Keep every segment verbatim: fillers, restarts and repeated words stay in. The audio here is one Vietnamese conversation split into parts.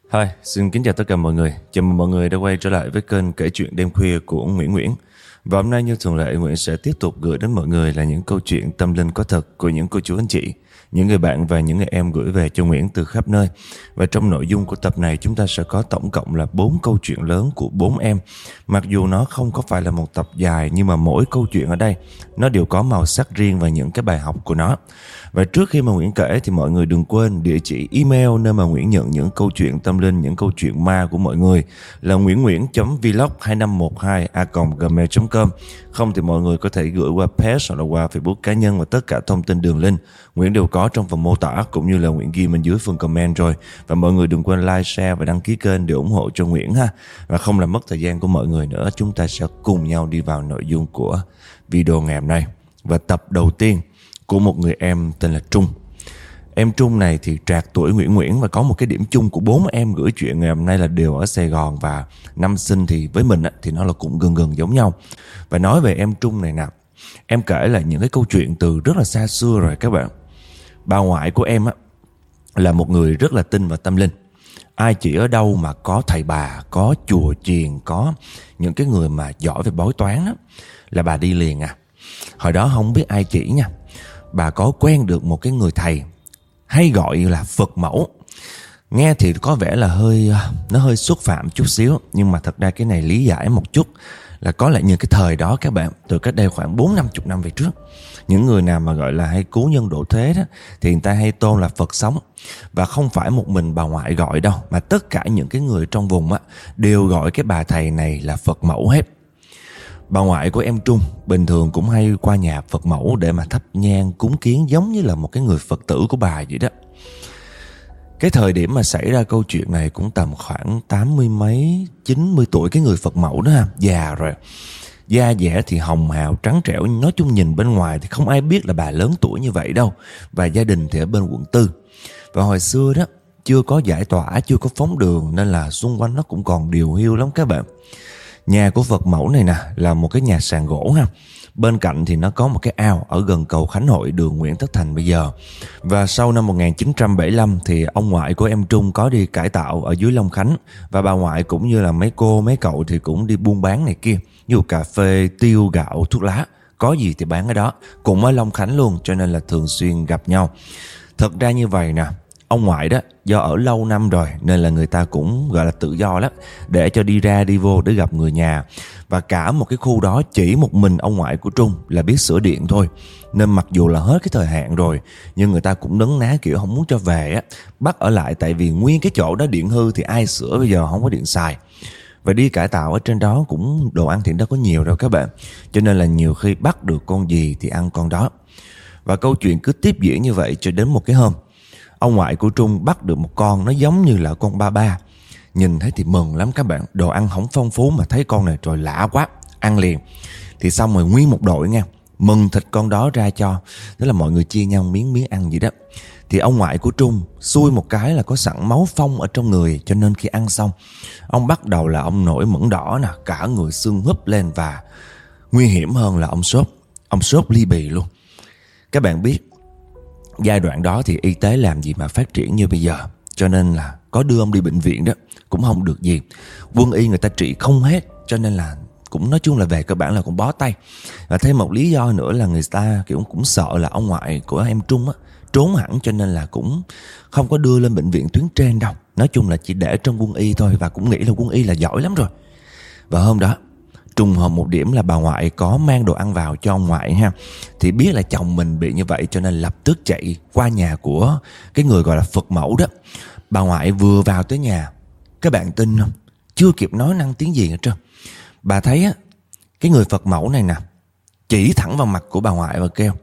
Hi, xin kính chào tất cả mọi người. Chào mừng mọi người đã quay trở lại với kênh Kể Chuyện Đêm Khuya của Nguyễn Nguyễn. Và hôm nay như thường lệ, Nguyễn sẽ tiếp tục gửi đến mọi người là những câu chuyện tâm linh có thật của những cô chú anh chị, những người bạn và những người em gửi về cho Nguyễn từ khắp nơi. Và trong nội dung của tập này, chúng ta sẽ có tổng cộng là bốn câu chuyện lớn của bốn em. Mặc dù nó không có phải là một tập dài, nhưng mà mỗi câu chuyện ở đây nó đều có màu sắc riêng và những cái bài học của nó. Và trước khi mà Nguyễn kể thì mọi người đừng quên địa chỉ email nơi mà Nguyễn nhận những câu chuyện tâm linh, những câu chuyện ma của mọi người là nguyễn chấm vlog hai năm một hai a còng gmail chấm com. Không thì mọi người có thể gửi qua page hoặc là qua Facebook cá nhân, và tất cả thông tin đường link Nguyễn đều có trong phần mô tả, cũng như là Nguyễn ghi bên dưới phần comment rồi. Và mọi người đừng quên like, share và đăng ký kênh để ủng hộ cho Nguyễn ha. Và không làm mất thời gian của mọi người nữa, chúng ta sẽ cùng nhau đi vào nội dung của video ngày hôm nay. Và tập đầu tiên của một người em tên là Trung. Em Trung này thì trạc tuổi Nguyễn Nguyễn, và có một cái điểm chung của bốn em gửi chuyện ngày hôm nay là đều ở Sài Gòn, và năm sinh thì với mình á, thì nó là cũng gần gần giống nhau. Và nói về em Trung này nè, em kể là những cái câu chuyện từ rất là xa xưa rồi các bạn. Bà ngoại của em á là một người rất là tin vào tâm linh. Ai chỉ ở đâu mà có thầy bà, có chùa chiền, có những cái người mà giỏi về bói toán á, là bà đi liền à. Hồi đó không biết ai chỉ nha, bà có quen được một cái người thầy hay gọi là Phật mẫu. Nghe thì có vẻ là hơi nó hơi xúc phạm chút xíu, nhưng mà thật ra cái này lý giải một chút là có lẽ những cái thời đó các bạn, từ cách đây khoảng bốn năm chục năm về trước, những người nào mà gọi là hay cứu nhân độ thế đó thì người ta hay tôn là Phật sống. Và không phải một mình bà ngoại gọi đâu, mà tất cả những cái người trong vùng á đều gọi cái bà thầy này là Phật mẫu hết. Bà ngoại của em Trung bình thường cũng hay qua nhà Phật mẫu để mà thắp nhang cúng kiến, giống như là một cái người Phật tử của bà vậy đó. Cái thời điểm mà xảy ra câu chuyện này cũng tầm khoảng tám mươi mấy, chín mươi tuổi. Cái người Phật mẫu đó ha, già rồi, da dẻ thì hồng hào trắng trẻo, nói chung nhìn bên ngoài thì không ai biết là bà lớn tuổi như vậy đâu. Và gia đình thì ở bên quận tư. Và hồi xưa đó chưa có giải tỏa, chưa có phóng đường, nên là xung quanh nó cũng còn điều hiu lắm các bạn. Nhà của Phật mẫu này nè là một cái nhà sàn gỗ ha. Bên cạnh thì nó có một cái ao ở gần cầu Khánh Hội, đường Nguyễn Tất Thành bây giờ. Và sau năm một nghìn chín trăm bảy mươi lăm thì ông ngoại của em Trung có đi cải tạo ở dưới Long Khánh. Và bà ngoại cũng như là mấy cô, mấy cậu thì cũng đi buôn bán này kia, như cà phê, tiêu, gạo, thuốc lá, có gì thì bán ở đó. Cũng ở Long Khánh luôn, cho nên là thường xuyên gặp nhau. Thật ra như vậy nè, ông ngoại đó do ở lâu năm rồi nên là người ta cũng gọi là tự do lắm, để cho đi ra đi vô để gặp người nhà. Và cả một cái khu đó chỉ một mình ông ngoại của Trung là biết sửa điện thôi. Nên mặc dù là hết cái thời hạn rồi, nhưng người ta cũng nấn ná kiểu không muốn cho về á, bắt ở lại. Tại vì nguyên cái chỗ đó điện hư thì ai sửa bây giờ, không có điện xài. Và đi cải tạo ở trên đó cũng đồ ăn thì đâu có nhiều đâu các bạn, cho nên là nhiều khi bắt được con gì thì ăn con đó. Và câu chuyện cứ tiếp diễn như vậy cho đến một cái hôm, ông ngoại của Trung bắt được một con nó giống như là con ba ba. Nhìn thấy thì mừng lắm các bạn. Đồ ăn không phong phú mà thấy con này trời lạ quá, ăn liền. Thì xong rồi nguyên một đội nha, mừng thịt con đó ra cho, tức là mọi người chia nhau miếng miếng ăn vậy đó. Thì ông ngoại của Trung xui một cái là có sẵn máu phong ở trong người, cho nên khi ăn xong, ông bắt đầu là ông nổi mẩn đỏ nè, cả người sưng húp lên, và nguy hiểm hơn là ông sốt. Ông sốt ly bì luôn. Các bạn biết giai đoạn đó thì y tế làm gì mà phát triển như bây giờ, cho nên là có đưa ông đi bệnh viện đó cũng không được gì. Quân y người ta trị không hết, cho nên là cũng nói chung là về cơ bản là cũng bó tay. Và thêm một lý do nữa là người ta kiểu cũng sợ là ông ngoại của em Trung á trốn hẳn, cho nên là cũng không có đưa lên bệnh viện tuyến trên đâu. Nói chung là chỉ để trong quân y thôi, và cũng nghĩ là quân y là giỏi lắm rồi. Và hôm đó trùng hợp một điểm là bà ngoại có mang đồ ăn vào cho ông ngoại ha. Thì biết là chồng mình bị như vậy, cho nên lập tức chạy qua nhà của cái người gọi là Phật mẫu đó. Bà ngoại vừa vào tới nhà, các bạn tin không, chưa kịp nói năng tiếng gì hết trơn, bà thấy á, cái người Phật mẫu này nè chỉ thẳng vào mặt của bà ngoại và kêu: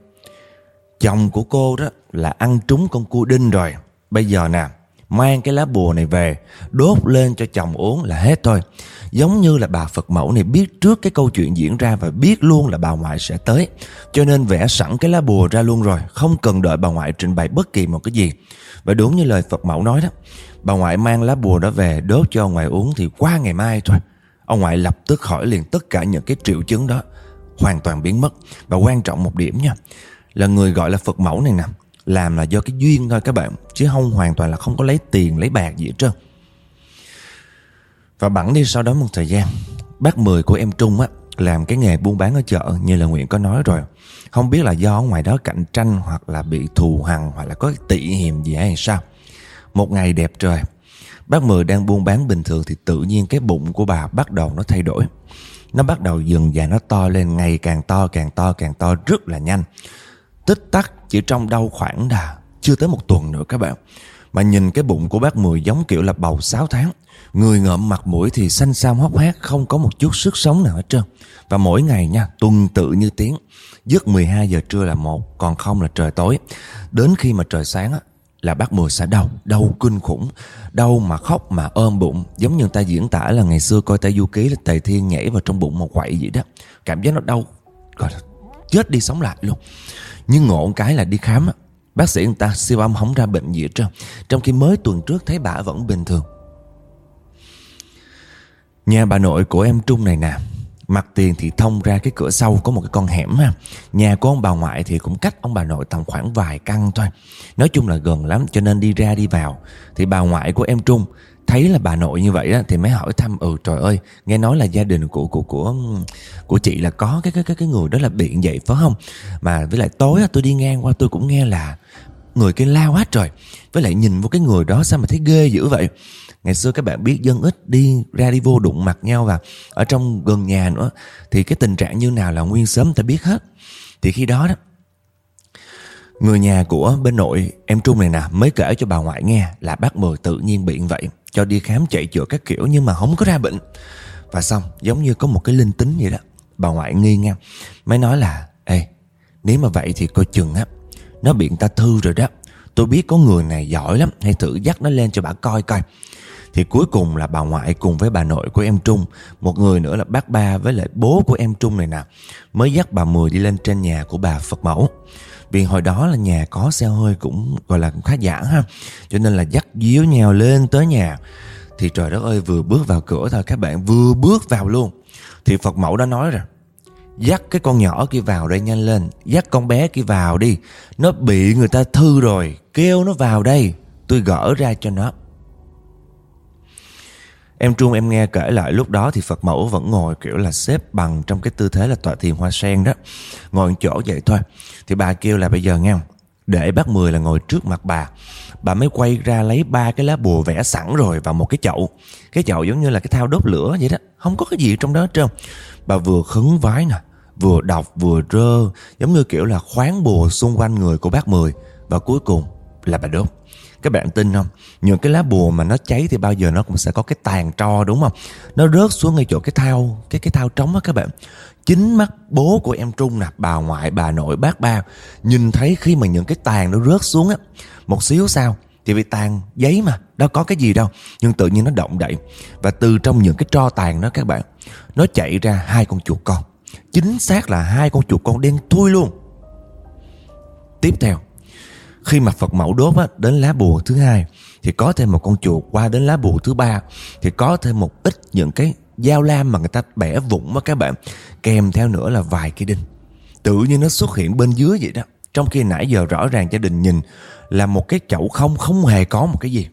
chồng của cô đó là ăn trúng con cua đinh rồi. Bây giờ nè, mang cái lá bùa này về đốt lên cho chồng uống là hết thôi. Giống như là bà Phật mẫu này biết trước cái câu chuyện diễn ra và biết luôn là bà ngoại sẽ tới, cho nên vẽ sẵn cái lá bùa ra luôn rồi, không cần đợi bà ngoại trình bày bất kỳ một cái gì. Và đúng như lời Phật mẫu nói đó, bà ngoại mang lá bùa đó về đốt cho ông ngoại uống thì qua ngày mai thôi, ông ngoại lập tức khỏi liền. Tất cả những cái triệu chứng đó hoàn toàn biến mất. Và quan trọng một điểm nha, là người gọi là Phật mẫu này nè làm là do cái duyên thôi các bạn, chứ không hoàn toàn là không có lấy tiền lấy bạc gì hết trơn. Và bẵng đi sau đó một thời gian, bác Mười của em Trung á làm cái nghề buôn bán ở chợ như là Nguyễn có nói rồi. Không biết là do ở ngoài đó cạnh tranh hoặc là bị thù hằn hoặc là có cái tị hiềm gì hay sao. Một ngày đẹp trời, bác Mười đang buôn bán bình thường thì tự nhiên cái bụng của bà bắt đầu nó thay đổi. Nó bắt đầu dần dà nó to lên, ngày càng to càng to càng to rất là nhanh. Tích tắc chỉ trong đâu khoảng là chưa tới một tuần nữa các bạn. Mà nhìn cái bụng của bác Mười giống kiểu là bầu sáu tháng. Người ngợm mặt mũi thì xanh xao hốc hác, không có một chút sức sống nào hết trơn. Và mỗi ngày nha, tuần tự như tiếng. Giấc mười hai giờ trưa là một, còn không là trời tối. Đến khi mà trời sáng á, là bác Mười sẽ đau, đau kinh khủng. Đau mà khóc mà ôm bụng. Giống như người ta diễn tả là ngày xưa coi Tây Du Ký là Tề Thiên nhảy vào trong bụng một quậy vậy đó. Cảm giác nó đau, gọi là chết đi sống lại luôn. Nhưng ngộ cái là đi khám á, bác sĩ người ta siêu âm không ra bệnh gì hết trơn. Trong khi mới tuần trước thấy bà vẫn bình thường. Nhà bà nội của em Trung này nè, mặt tiền thì thông ra cái cửa sau có một cái con hẻm ha. Nhà của ông bà ngoại thì cũng cách ông bà nội tầm khoảng vài căn thôi. Nói chung là gần lắm, cho nên đi ra đi vào. Thì bà ngoại của em Trung thấy là bà nội như vậy đó, thì mới hỏi thăm: Ừ trời ơi, nghe nói là gia đình của của của của chị là có cái cái cái cái người đó là bị vậy phải không? Mà với lại tối tôi đi ngang qua tôi cũng nghe là người kia lao hết trời. Với lại nhìn vô cái người đó sao mà thấy ghê dữ vậy. Ngày xưa các bạn biết dân ít đi ra đi vô đụng mặt nhau, và ở trong gần nhà nữa thì cái tình trạng như nào là nguyên xóm ta biết hết. Thì khi đó đó, người nhà của bên nội em Trung này nè mới kể cho bà ngoại nghe là bác Mười tự nhiên bị vậy, cho đi khám chạy chữa các kiểu nhưng mà không có ra bệnh. Và xong giống như có một cái linh tính vậy đó, bà ngoại nghi nha, mới nói là: Ê, nếu mà vậy thì coi chừng á, nó bị người ta thư rồi đó. Tôi biết có người này giỏi lắm, hãy thử dắt nó lên cho bà coi coi. Thì cuối cùng là bà ngoại cùng với bà nội của em Trung, một người nữa là bác Ba với lại bố của em Trung này nè, mới dắt bà Mười đi lên trên nhà của bà Phật Mẫu. Vì hồi đó là nhà có xe hơi cũng gọi là cũng khá giả ha, cho nên là dắt díu nhau lên tới nhà. Thì trời đất ơi, vừa bước vào cửa thôi các bạn, vừa bước vào luôn thì Phật Mẫu đã nói rồi: Dắt cái con nhỏ kia vào đây nhanh lên, dắt con bé kia vào đi, nó bị người ta thư rồi, kêu nó vào đây, tôi gỡ ra cho nó. Em Trung em nghe kể lại lúc đó thì Phật Mẫu vẫn ngồi kiểu là xếp bằng trong cái tư thế là tọa thiền hoa sen đó, ngồi chỗ vậy thôi. Thì bà kêu là bây giờ nghe, để bác Mười là ngồi trước mặt bà. Bà mới quay ra lấy ba cái lá bùa vẽ sẵn rồi vào một cái chậu. Cái chậu giống như là cái thau đốt lửa vậy đó, không có cái gì trong đó hết trơn. Bà vừa khấn vái nè, vừa đọc vừa rơ, giống như kiểu là khoáng bùa xung quanh người của bác Mười. Và cuối cùng là bà đốt. Các bạn tin không? Những cái lá bùa mà nó cháy thì bao giờ nó cũng sẽ có cái tàn tro, đúng không? Nó rớt xuống ngay chỗ cái thau, cái cái thau trống á các bạn. Chính mắt bố của em Trung nè, bà ngoại, bà nội, bác Ba nhìn thấy khi mà những cái tàn nó rớt xuống á, một xíu sao thì vì tàn giấy mà, đâu có cái gì đâu, nhưng tự nhiên nó động đậy. Và từ trong những cái tro tàn đó các bạn, nó chạy ra hai con chuột con. Chính xác là hai con chuột con đen thui luôn. Tiếp theo, khi mà Phật Mẫu đốt á, đến lá bùa thứ hai thì có thêm một con chuột, qua đến lá bùa thứ ba thì có thêm một ít những cái dao lam mà người ta bẻ vụn á các bạn, kèm theo nữa là vài cái đinh. Tự nhiên nó xuất hiện bên dưới vậy đó. Trong khi nãy giờ rõ ràng gia đình nhìn là một cái chậu không, không hề có một cái gì.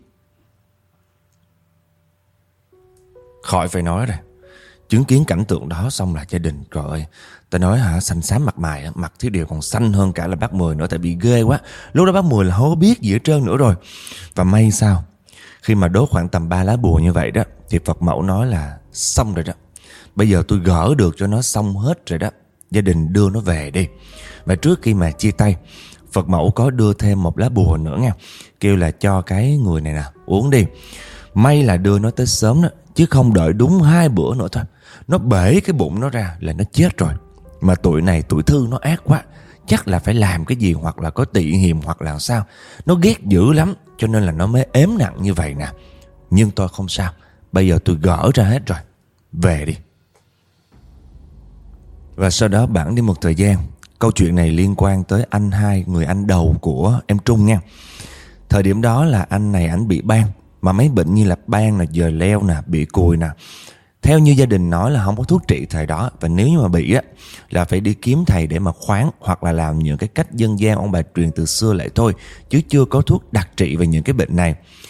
Khỏi phải nói rồi. Chứng kiến cảnh tượng đó xong là gia đình, trời ơi, ta nói hả, xanh xám mặt mày, mặt thiếu điều còn xanh hơn cả là bác Mười nữa, tại bị ghê quá. Lúc đó bác Mười là không có biết gì hết trơn nữa rồi. Và may sao, khi mà đốt khoảng tầm ba lá bùa như vậy đó, thì Phật Mẫu nói là xong rồi đó. Bây giờ tôi gỡ được cho nó xong hết rồi đó. Gia đình đưa nó về đi. Và trước khi mà chia tay, Phật Mẫu có đưa thêm một lá bùa nữa nha, kêu là cho cái người này nè uống đi. May là đưa nó tới sớm đó, chứ không đợi đúng hai bữa nữa thôi, nó bể cái bụng nó ra là nó chết rồi. Mà tuổi này tuổi thư nó ác quá, chắc là phải làm cái gì hoặc là có tị hiềm hoặc là sao. Nó ghét dữ lắm, cho nên là nó mới ếm nặng như vậy nè. Nhưng tôi không sao, bây giờ tôi gỡ ra hết rồi, về đi. Và sau đó bẵng đi một thời gian, câu chuyện này liên quan tới anh hai, người anh đầu của em Trung nha. Thời điểm đó là anh này ảnh bị ban, mà mấy bệnh như là ban nè, dời leo nè, bị cùi nè. Theo như gia đình nói là không có thuốc trị thời đó, và nếu như mà bị á là phải đi kiếm thầy để mà khoáng, hoặc là làm những cái cách dân gian ông bà truyền từ xưa lại thôi, chứ chưa có thuốc đặc trị về những cái bệnh này.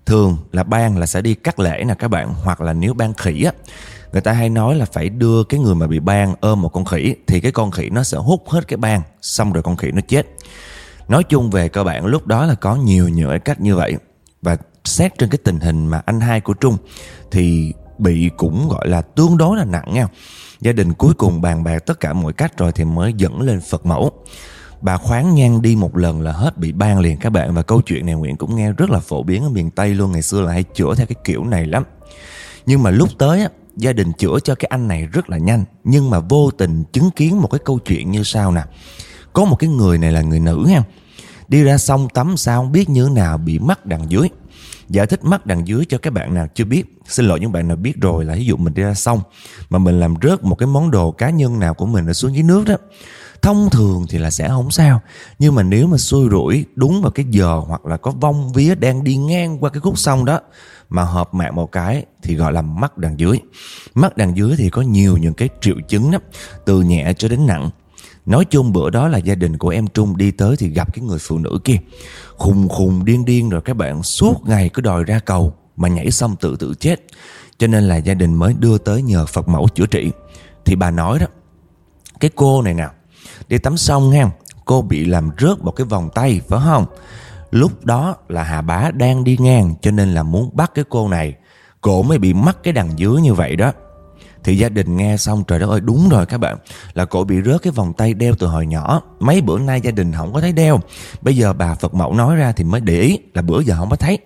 Thường là ban là sẽ đi cắt lễ nè các bạn. Hoặc là nếu ban khỉ á, người ta hay nói là phải đưa cái người mà bị ban ôm một con khỉ, thì cái con khỉ nó sẽ hút hết cái ban, xong rồi con khỉ nó chết. Nói chung về cơ bản lúc đó là có nhiều nhiều cái cách như vậy. Và xét trên cái tình hình mà anh hai của Trung thì bị cũng gọi là tương đối là nặng nha. Gia đình cuối cùng bàn bạc tất cả mọi cách rồi thì mới dẫn lên Phật mẫu. Bà khoáng nhang đi một lần là hết bị ban liền các bạn. Và câu chuyện này Nguyễn cũng nghe rất là phổ biến ở miền Tây luôn. Ngày xưa là hay chữa theo cái kiểu này lắm. Nhưng mà lúc tới á, gia đình chữa cho cái anh này rất là nhanh. Nhưng mà vô tình chứng kiến một cái câu chuyện như sau nè. Có một cái người này là người nữ nha, đi ra sông tắm sao không biết như thế nào bị mắc đằng dưới. Giải thích mắc đằng dưới cho các bạn nào chưa biết. Xin lỗi những bạn nào biết rồi, là ví dụ mình đi ra sông mà mình làm rớt một cái món đồ cá nhân nào của mình ở xuống dưới nước đó, thông thường thì là sẽ không sao. Nhưng mà nếu mà xui rủi đúng vào cái giờ hoặc là có vong vía đang đi ngang qua cái khúc sông đó mà hợp mạng một cái thì gọi là mắc đằng dưới. Mắc đằng dưới thì có nhiều những cái triệu chứng đó, từ nhẹ cho đến nặng. Nói chung bữa đó là gia đình của em Trung đi tới thì gặp cái người phụ nữ kia khùng khùng điên điên rồi các bạn, suốt ngày cứ đòi ra cầu mà nhảy xong tự tự chết. Cho nên là gia đình mới đưa tới nhờ Phật mẫu chữa trị. Thì bà nói đó, cái cô này nào đi tắm sông ha, cô bị làm rớt một cái vòng tay phải không? Lúc đó là Hà Bá đang đi ngang cho nên là muốn bắt cái cô này, cô mới bị mắc cái đằng dưới như vậy đó. Thì gia đình nghe xong trời đất ơi, đúng rồi các bạn, là cổ bị rớt cái vòng tay đeo từ hồi nhỏ. Mấy bữa nay gia đình không có thấy đeo. Bây giờ bà Phật mẫu nói ra thì mới để ý là bữa giờ không có thấy.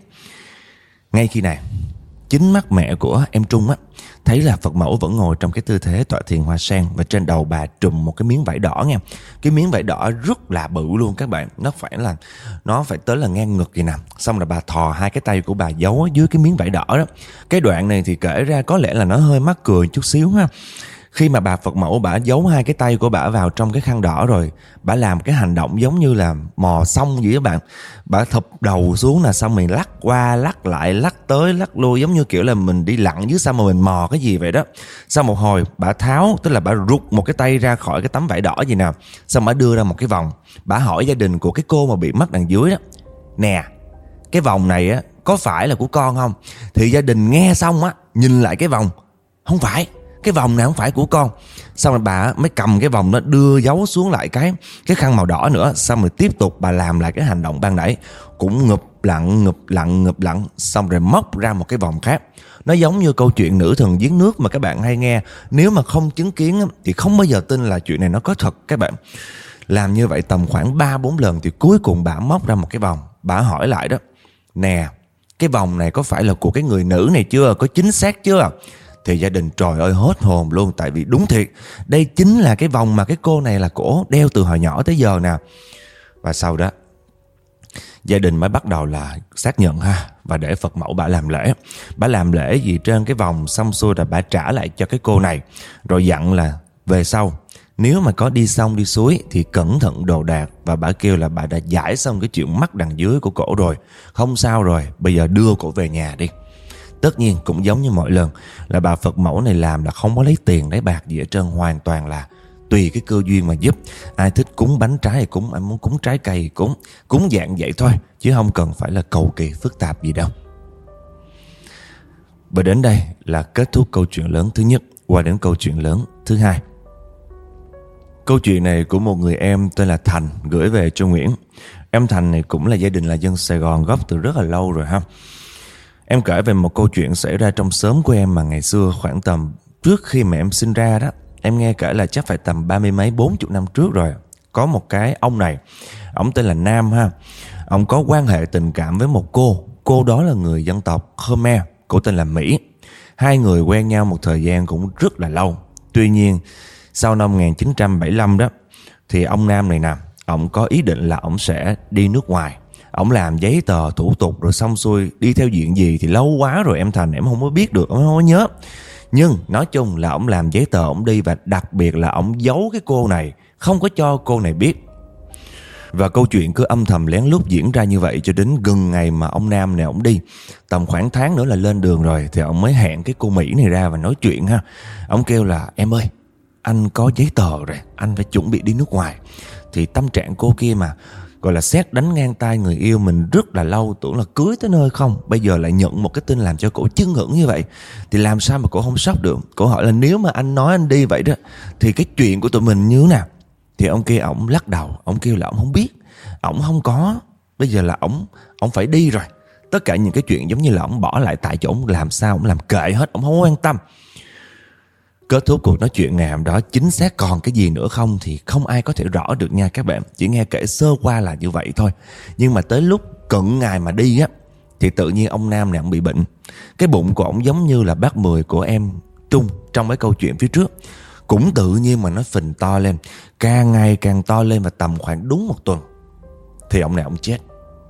Ngay khi này, chính mắt mẹ của em Trung á thấy là Phật mẫu vẫn ngồi trong cái tư thế tọa thiền hoa sen, và trên đầu bà trùm một cái miếng vải đỏ nha. Cái miếng vải đỏ rất là bự luôn các bạn. Nó phải là Nó phải tới là ngang ngực vậy nè. Xong rồi bà thò hai cái tay của bà giấu ở dưới cái miếng vải đỏ đó. Cái đoạn này thì kể ra có lẽ là nó hơi mắc cười chút xíu ha. Khi mà bà Phật mẫu bả giấu hai cái tay của bả vào trong cái khăn đỏ rồi, bả làm cái hành động giống như là mò sông vậy các bạn. Bả thụp đầu xuống là xong mình lắc qua lắc lại, lắc tới lắc lui, giống như kiểu là mình đi lặn dưới sông mà mình mò cái gì vậy đó. Sau một hồi bả tháo, tức là bả rút một cái tay ra khỏi cái tấm vải đỏ gì nào, xong bả đưa ra một cái vòng. Bả hỏi gia đình của cái cô mà bị mắc đằng dưới đó, nè, cái vòng này á có phải là của con không? Thì gia đình nghe xong á, nhìn lại cái vòng, không phải, cái vòng này không phải của con. Xong rồi bà mới cầm cái vòng đó đưa giấu xuống lại cái cái khăn màu đỏ nữa. Xong rồi tiếp tục bà làm lại cái hành động ban nãy, cũng ngụp lặn ngụp lặn ngụp lặn, xong rồi móc ra một cái vòng khác. Nó giống như câu chuyện nữ thần giếng nước mà các bạn hay nghe. Nếu mà không chứng kiến thì không bao giờ tin là chuyện này nó có thật các bạn. Làm như vậy tầm khoảng ba bốn lần thì cuối cùng bà móc ra một cái vòng. Bà hỏi lại đó, nè, cái vòng này có phải là của cái người nữ này chưa? Có chính xác chưa? Thì gia đình trời ơi hết hồn luôn. Tại vì đúng thiệt, đây chính là cái vòng mà cái cô này là cổ đeo từ hồi nhỏ tới giờ nè. Và sau đó gia đình mới bắt đầu là xác nhận ha, và để Phật mẫu bà làm lễ. Bà làm lễ gì trên cái vòng xong xuôi rồi bà trả lại cho cái cô này. Rồi dặn là về sau nếu mà có đi sông đi suối thì cẩn thận đồ đạc. Và bà kêu là bà đã giải xong cái chuyện mắc đằng dưới của cổ rồi, không sao rồi, bây giờ đưa cổ về nhà đi. Tất nhiên cũng giống như mọi lần là bà Phật mẫu này làm là không có lấy tiền lấy bạc gì ở trơn, hoàn toàn là tùy cái cơ duyên mà giúp. Ai thích cúng bánh trái thì cúng, ai muốn cúng trái cây thì cúng, cúng dạng vậy thôi, chứ không cần phải là cầu kỳ phức tạp gì đâu. Và đến đây là kết thúc câu chuyện lớn thứ nhất, qua đến câu chuyện lớn thứ hai. Câu chuyện này của một người em tên là Thành gửi về cho Nguyễn. Em Thành này cũng là gia đình là dân Sài Gòn gốc từ rất là lâu rồi ha. Em kể về một câu chuyện xảy ra trong xóm của em mà ngày xưa khoảng tầm trước khi mà em sinh ra đó. Em nghe kể là chắc phải tầm ba mươi mấy bốn chục năm trước rồi. Có một cái ông này, ông tên là Nam ha. Ông có quan hệ tình cảm với một cô. Cô đó là người dân tộc Khmer, cô tên là Mỹ. Hai người quen nhau một thời gian cũng rất là lâu. Tuy nhiên sau năm một nghìn chín trăm bảy mươi lăm đó, thì ông Nam này nè, ông có ý định là ông sẽ đi nước ngoài. Ông làm giấy tờ thủ tục rồi xong xuôi, đi theo diện gì thì lâu quá rồi em Thành em không có biết được, em không có nhớ. Nhưng nói chung là ông làm giấy tờ ông đi, và đặc biệt là ông giấu cái cô này, không có cho cô này biết. Và câu chuyện cứ âm thầm lén lút diễn ra như vậy cho đến gần ngày mà ông Nam này ông đi. Tầm khoảng tháng nữa là lên đường rồi thì ông mới hẹn cái cô Mỹ này ra và nói chuyện ha. Ông kêu là em ơi, anh có giấy tờ rồi, anh phải chuẩn bị đi nước ngoài. Thì tâm trạng cô kia mà gọi là sét đánh ngang tai người yêu mình rất là lâu, tưởng là cưới tới nơi không. Bây giờ lại nhận một cái tin làm cho cổ chưng hửng như vậy, thì làm sao mà cổ không sốc được. Cổ hỏi là nếu mà anh nói anh đi vậy đó thì cái chuyện của tụi mình như thế nào? Thì ông kia ổng lắc đầu, ông kêu là ổng không biết, ổng không có. Bây giờ là ổng ổng phải đi rồi. Tất cả những cái chuyện giống như là ổng bỏ lại tại chỗ, ổng làm sao ổng làm kệ hết, ổng không quan tâm. Kết thúc cuộc nói chuyện ngày hôm đó chính xác còn cái gì nữa không thì không ai có thể rõ được nha các bạn. Chỉ nghe kể sơ qua là như vậy thôi. Nhưng mà tới lúc cận ngày mà đi á, thì tự nhiên ông Nam này ông bị bệnh. Cái bụng của ổng giống như là bác Mười của em Trung trong mấy câu chuyện phía trước. Cũng tự nhiên mà nó phình to lên, càng ngày càng to lên, và tầm khoảng đúng một tuần thì ông này ông chết.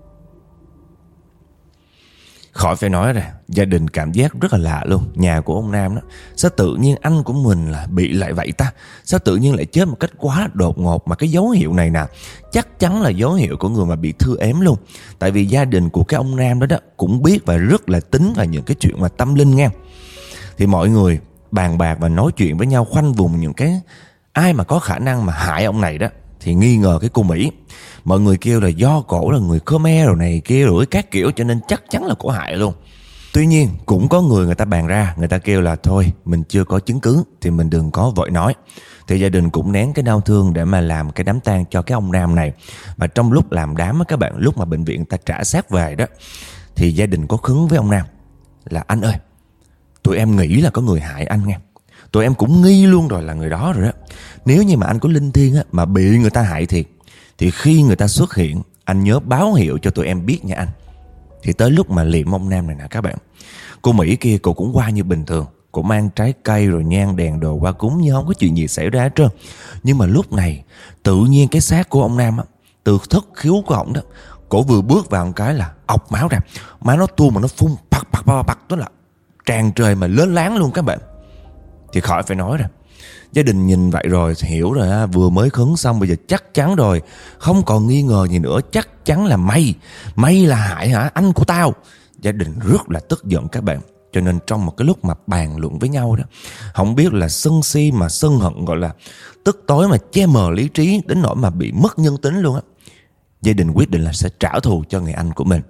Khỏi phải nói ra, gia đình cảm giác rất là lạ luôn. Nhà của ông Nam đó, sao tự nhiên anh của mình là bị lại vậy ta? Sao tự nhiên lại chết một cách quá đột ngột? Mà cái dấu hiệu này nè, chắc chắn là dấu hiệu của người mà bị thư ếm luôn. Tại vì gia đình của cái ông Nam đó đó cũng biết và rất là tín vào những cái chuyện mà tâm linh nha. Thì mọi người bàn bạc và nói chuyện với nhau, khoanh vùng những cái ai mà có khả năng mà hại ông này đó. Thì nghi ngờ cái cô Mỹ. Mọi người kêu là do cổ là người Khmer rồi này kia rồi các kiểu, cho nên chắc chắn là cổ hại luôn. Tuy nhiên cũng có người người ta bàn ra, người ta kêu là thôi mình chưa có chứng cứ thì mình đừng có vội nói. Thì gia đình cũng nén cái đau thương để mà làm cái đám tang cho cái ông Nam này. Và trong lúc làm đám á các bạn, lúc mà bệnh viện ta trả xác về đó, thì gia đình có khấn với ông Nam là anh ơi, tụi em nghĩ là có người hại anh nha. Tụi em cũng nghi luôn rồi là người đó rồi đó. Nếu như mà anh có linh thiêng á, mà bị người ta hại thiệt, thì khi người ta xuất hiện, anh nhớ báo hiệu cho tụi em biết nha anh. Thì tới lúc mà liệm ông Nam này nè các bạn, cô Mỹ kia cô cũng qua như bình thường. Cô mang trái cây rồi nhang đèn đồ qua cúng như không có chuyện gì xảy ra hết trơn. Nhưng mà lúc này tự nhiên cái xác của ông Nam á, từ thất khiếu của ổng đó, cổ vừa bước vào một cái là ọc máu ra. Máu nó tuôn mà nó phun bạc bạc bạc bạc, đó là tràn trời mà lớn láng luôn các bạn. Thì khỏi phải nói rồi. Gia đình nhìn vậy rồi hiểu rồi ha, vừa mới khấn xong bây giờ chắc chắn rồi, không còn nghi ngờ gì nữa, chắc chắn là mày Mày là hại hả, anh của tao. Gia đình rất là tức giận các bạn. Cho nên trong một cái lúc mà bàn luận với nhau đó, không biết là sân si mà sân hận, gọi là tức tối mà che mờ lý trí đến nỗi mà bị mất nhân tính luôn á. Gia đình quyết định là sẽ trả thù cho người anh của mình.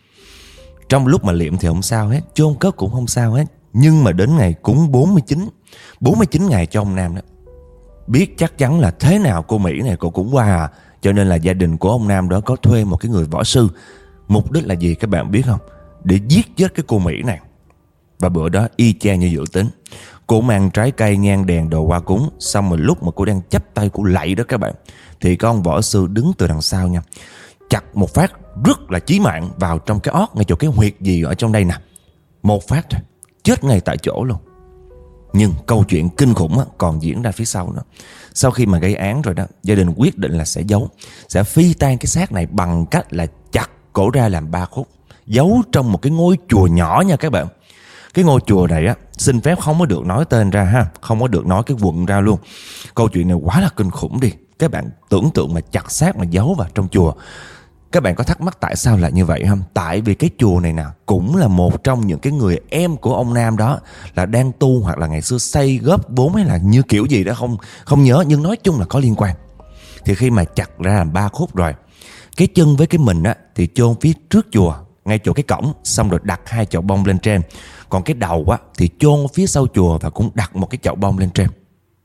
Trong lúc mà liệm thì không sao hết, chôn cất cũng không sao hết. Nhưng mà đến ngày cúng bốn mươi chín ngày cho ông Nam đó, biết chắc chắn là thế nào cô Mỹ này cô cũng qua à. Cho nên là gia đình của ông Nam đó có thuê một cái người võ sư. Mục đích là gì các bạn biết không? Để giết chết cái cô Mỹ này. Và bữa đó y chang như dự tính, cô mang trái cây nhang đèn đồ qua cúng. Xong rồi lúc mà cô đang chắp tay cô lạy đó các bạn, thì có ông võ sư đứng từ đằng sau nha, chặt một phát rất là chí mạng vào trong cái ót, ngay chỗ cái huyệt gì ở trong đây nè. Một phát thôi, chết ngay tại chỗ luôn. Nhưng câu chuyện kinh khủng còn diễn ra phía sau nữa. Sau khi mà gây án rồi đó, gia đình quyết định là sẽ giấu, sẽ phi tan cái xác này bằng cách là chặt cổ ra làm ba khúc, giấu trong một cái ngôi chùa nhỏ nha các bạn. Cái ngôi chùa này á, xin phép không có được nói tên ra ha, không có được nói cái quận ra luôn. Câu chuyện này quá là kinh khủng đi. Các bạn tưởng tượng mà chặt xác mà giấu vào trong chùa. Các bạn có thắc mắc tại sao lại như vậy không? Tại vì cái chùa này nè cũng là một trong những cái người em của ông Nam đó là đang tu, hoặc là ngày xưa xây góp vốn hay là như kiểu gì đó không không nhớ, nhưng nói chung là có liên quan. Thì khi mà chặt ra làm ba khúc rồi, cái chân với cái mình á thì chôn phía trước chùa, ngay chỗ cái cổng, xong rồi đặt hai chậu bông lên trên. Còn cái đầu á thì chôn phía sau chùa và cũng đặt một cái chậu bông lên trên.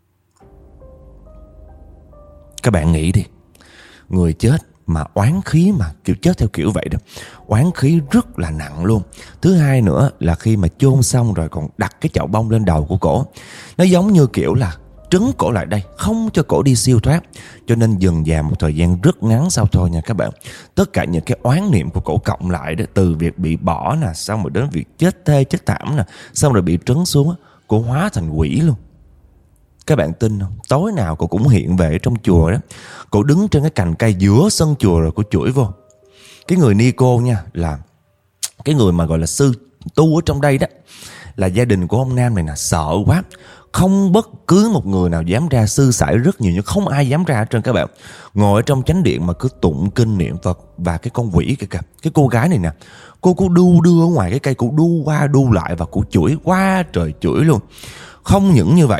Các bạn nghĩ đi, người chết mà oán khí mà kiểu chết theo kiểu vậy đó, oán khí rất là nặng luôn. Thứ hai nữa là khi mà chôn xong rồi còn đặt cái chậu bông lên đầu của cổ, nó giống như kiểu là trấn cổ lại đây, không cho cổ đi siêu thoát. Cho nên dần dà một thời gian rất ngắn sau thôi nha các bạn, tất cả những cái oán niệm của cổ cộng lại đó, từ việc bị bỏ nè, xong rồi đến việc chết thê chết thảm nè, xong rồi bị trấn xuống, cổ hóa thành quỷ luôn. Các bạn tin không? Tối nào cô cũng hiện về trong chùa đó. Cô đứng trên cái cành cây giữa sân chùa rồi cô chửi vô. Cái người ni cô nha, là cái người mà gọi là sư tu ở trong đây đó, là gia đình của ông Nam này nè sợ quá, không bất cứ một người nào dám ra, sư sãi rất nhiều nhưng không ai dám ra hết trơn các bạn. Ngồi ở trong chánh điện mà cứ tụng kinh niệm Phật. Và cái con quỷ kìa kìa, cái cô gái này nè, cô cô đu đưa ở ngoài cái cây, cô đu qua đu lại và cô chửi quá trời chửi luôn. Không những như vậy nha,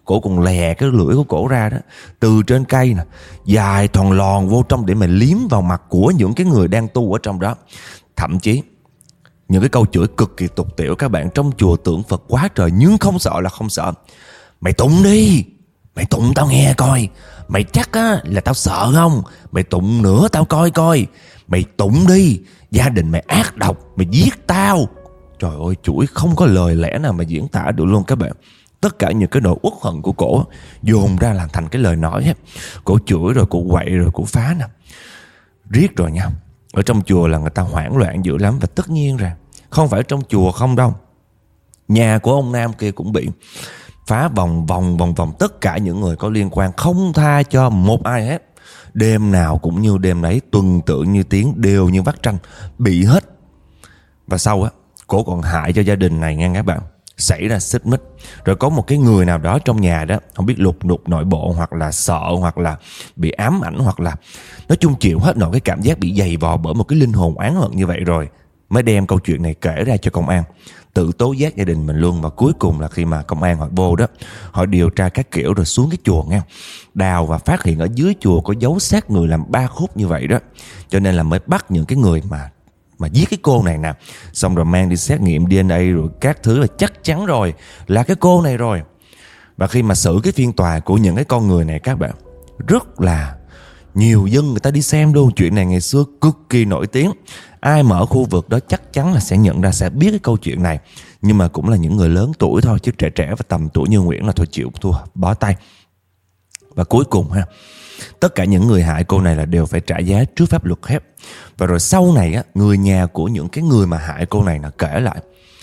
Cổ còn lè cái lưỡi của cổ ra đó, từ trên cây nè, dài thòn lòn vô trong để mà liếm vào mặt của những cái người đang tu ở trong đó. Thậm chí những cái câu chửi cực kỳ tục tĩu các bạn. Trong chùa tưởng Phật quá trời, nhưng không sợ là không sợ. Mày tụng đi, mày tụng tao nghe coi. Mày chắc á là tao sợ không? Mày tụng nữa tao coi coi. Mày tụng đi, gia đình mày ác độc, mày giết tao. Trời ơi, chửi không có lời lẽ nào mà diễn tả được luôn các bạn. Tất cả những cái nỗi uất hận của cổ dồn ra làm thành cái lời nói hết. Cổ chửi rồi cổ quậy rồi cổ phá nè. Riết rồi nha, ở trong chùa là người ta hoảng loạn dữ lắm. Và tất nhiên ra không phải trong chùa không đâu, nhà của ông Nam kia cũng bị phá vòng vòng vòng vòng. Tất cả những người có liên quan không tha cho một ai hết. Đêm nào cũng như đêm đấy, tuần tự như tiếng, đều như vắt tranh, bị hết. Và sau á, cổ còn hại cho gia đình này nghe các bạn. Xảy ra xích mích. Rồi có một cái người nào đó trong nhà đó, không biết lục đục nội bộ, hoặc là sợ, hoặc là bị ám ảnh, hoặc là nói chung chịu hết nổi cái cảm giác bị dày vò bởi một cái linh hồn oán hận như vậy rồi, mới đem câu chuyện này kể ra cho công an, tự tố giác gia đình mình luôn. Và cuối cùng là khi mà công an họ vô đó, họ điều tra các kiểu rồi xuống cái chùa nghe, đào và phát hiện ở dưới chùa có dấu xác người làm ba khúc như vậy đó. Cho nên là mới bắt những cái người mà mà giết cái cô này nè, xong rồi mang đi xét nghiệm đê en a rồi các thứ, là chắc chắn rồi là cái cô này rồi. Và khi mà xử cái phiên tòa của những cái con người này các bạn, rất là nhiều dân người ta đi xem luôn. Chuyện này ngày xưa cực kỳ nổi tiếng. Ai mà ở khu vực đó chắc chắn là sẽ nhận ra, sẽ biết cái câu chuyện này. Nhưng mà cũng là những người lớn tuổi thôi, chứ trẻ trẻ và tầm tuổi như Nguyễn là thôi chịu thua, bó tay. Và cuối cùng ha, tất cả những người hại cô này là đều phải trả giá trước pháp luật hết. Và rồi sau này á, người nhà của những cái người mà hại cô này là kể lại,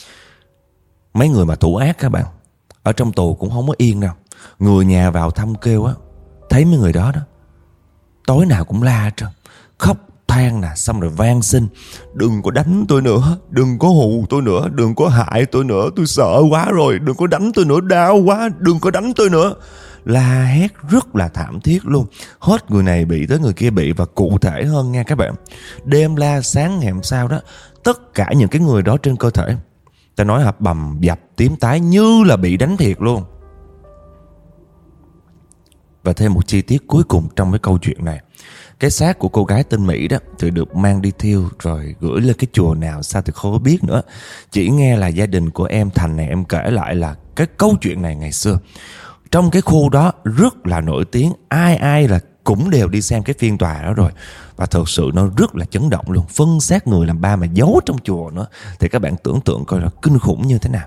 mấy người mà thủ ác các bạn, ở trong tù cũng không có yên đâu. Người nhà vào thăm kêu á, thấy mấy người đó đó, tối nào cũng la hết trơn, khóc than nè, xong rồi van xin: đừng có đánh tôi nữa, đừng có hù tôi nữa, đừng có hại tôi nữa, tôi sợ quá rồi, đừng có đánh tôi nữa, đau quá, đừng có đánh tôi nữa. La hét rất là thảm thiết luôn. Hết người này bị tới người kia bị. Và cụ thể hơn nha các bạn, đêm la sáng ngày hôm sau đó, tất cả những cái người đó trên cơ thể, ta nói là bầm dập tím tái như là bị đánh thiệt luôn. Và thêm một chi tiết cuối cùng trong cái câu chuyện này, cái xác của cô gái tên Mỹ đó thì được mang đi thiêu rồi gửi lên cái chùa nào sao thì không có biết nữa. Chỉ nghe là gia đình của em Thành này em kể lại là cái câu chuyện này ngày xưa trong cái khu đó rất là nổi tiếng. Ai ai là cũng đều đi xem cái phiên tòa đó rồi. Và thật sự nó rất là chấn động luôn. Phân xác người làm ba mà giấu trong chùa nữa, thì các bạn tưởng tượng coi là kinh khủng như thế nào.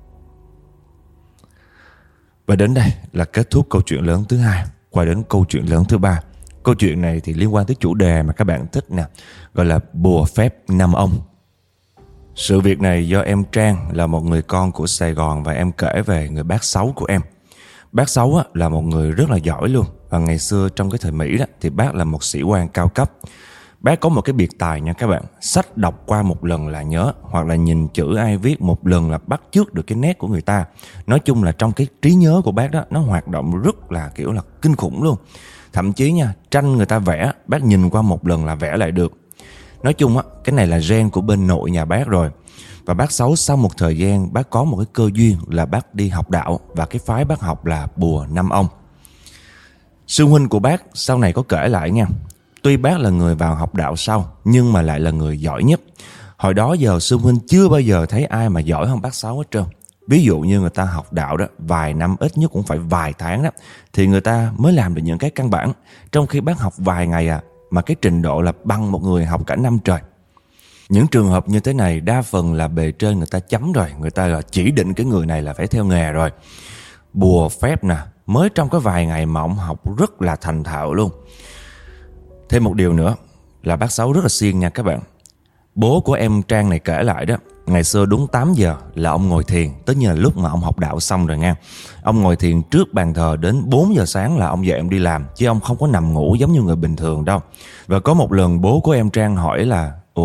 Và đến đây là kết thúc câu chuyện lớn thứ hai. Qua đến câu chuyện lớn thứ ba. Câu chuyện này thì liên quan tới chủ đề mà các bạn thích nè, gọi là bùa phép năm ông. Sự việc này do em Trang là một người con của Sài Gòn, và em kể về người bác Sáu của em. Bác Sáu á, là một người rất là giỏi luôn. Và ngày xưa trong cái thời Mỹ đó, thì bác là một sĩ quan cao cấp. Bác có một cái biệt tài nha các bạn. Sách đọc qua một lần là nhớ, hoặc là nhìn chữ ai viết một lần là bắt chước được cái nét của người ta. Nói chung là trong cái trí nhớ của bác đó, nó hoạt động rất là kiểu là kinh khủng luôn. Thậm chí nha, tranh người ta vẽ, bác nhìn qua một lần là vẽ lại được. Nói chung á, cái này là gen của bên nội nhà bác rồi. Và bác Sáu sau một thời gian, bác có một cái cơ duyên là bác đi học đạo. Và cái phái bác học là bùa năm ông. Sư huynh của bác sau này có kể lại nha, tuy bác là người vào học đạo sau, nhưng mà lại là người giỏi nhất. Hồi đó giờ sư huynh chưa bao giờ thấy ai mà giỏi hơn bác Sáu hết trơn. Ví dụ như người ta học đạo đó, vài năm ít nhất cũng phải vài tháng đó, thì người ta mới làm được những cái căn bản. Trong khi bác học vài ngày à, mà cái trình độ là bằng một người học cả năm trời. Những trường hợp như thế này đa phần là bề trên người ta chấm rồi, người ta là chỉ định cái người này là phải theo nghề rồi. Bùa phép nè, mới trong cái vài ngày mà ông học rất là thành thạo luôn. Thêm một điều nữa là bác Sáu rất là siêng nha các bạn. Bố của em Trang này kể lại đó, ngày xưa đúng tám giờ là ông ngồi thiền. Tất nhiên là lúc mà ông học đạo xong rồi nha. Ông ngồi thiền trước bàn thờ đến bốn giờ sáng là ông dậy ông đi làm. Chứ ông không có nằm ngủ giống như người bình thường đâu. Và có một lần bố của em Trang hỏi là: ủa,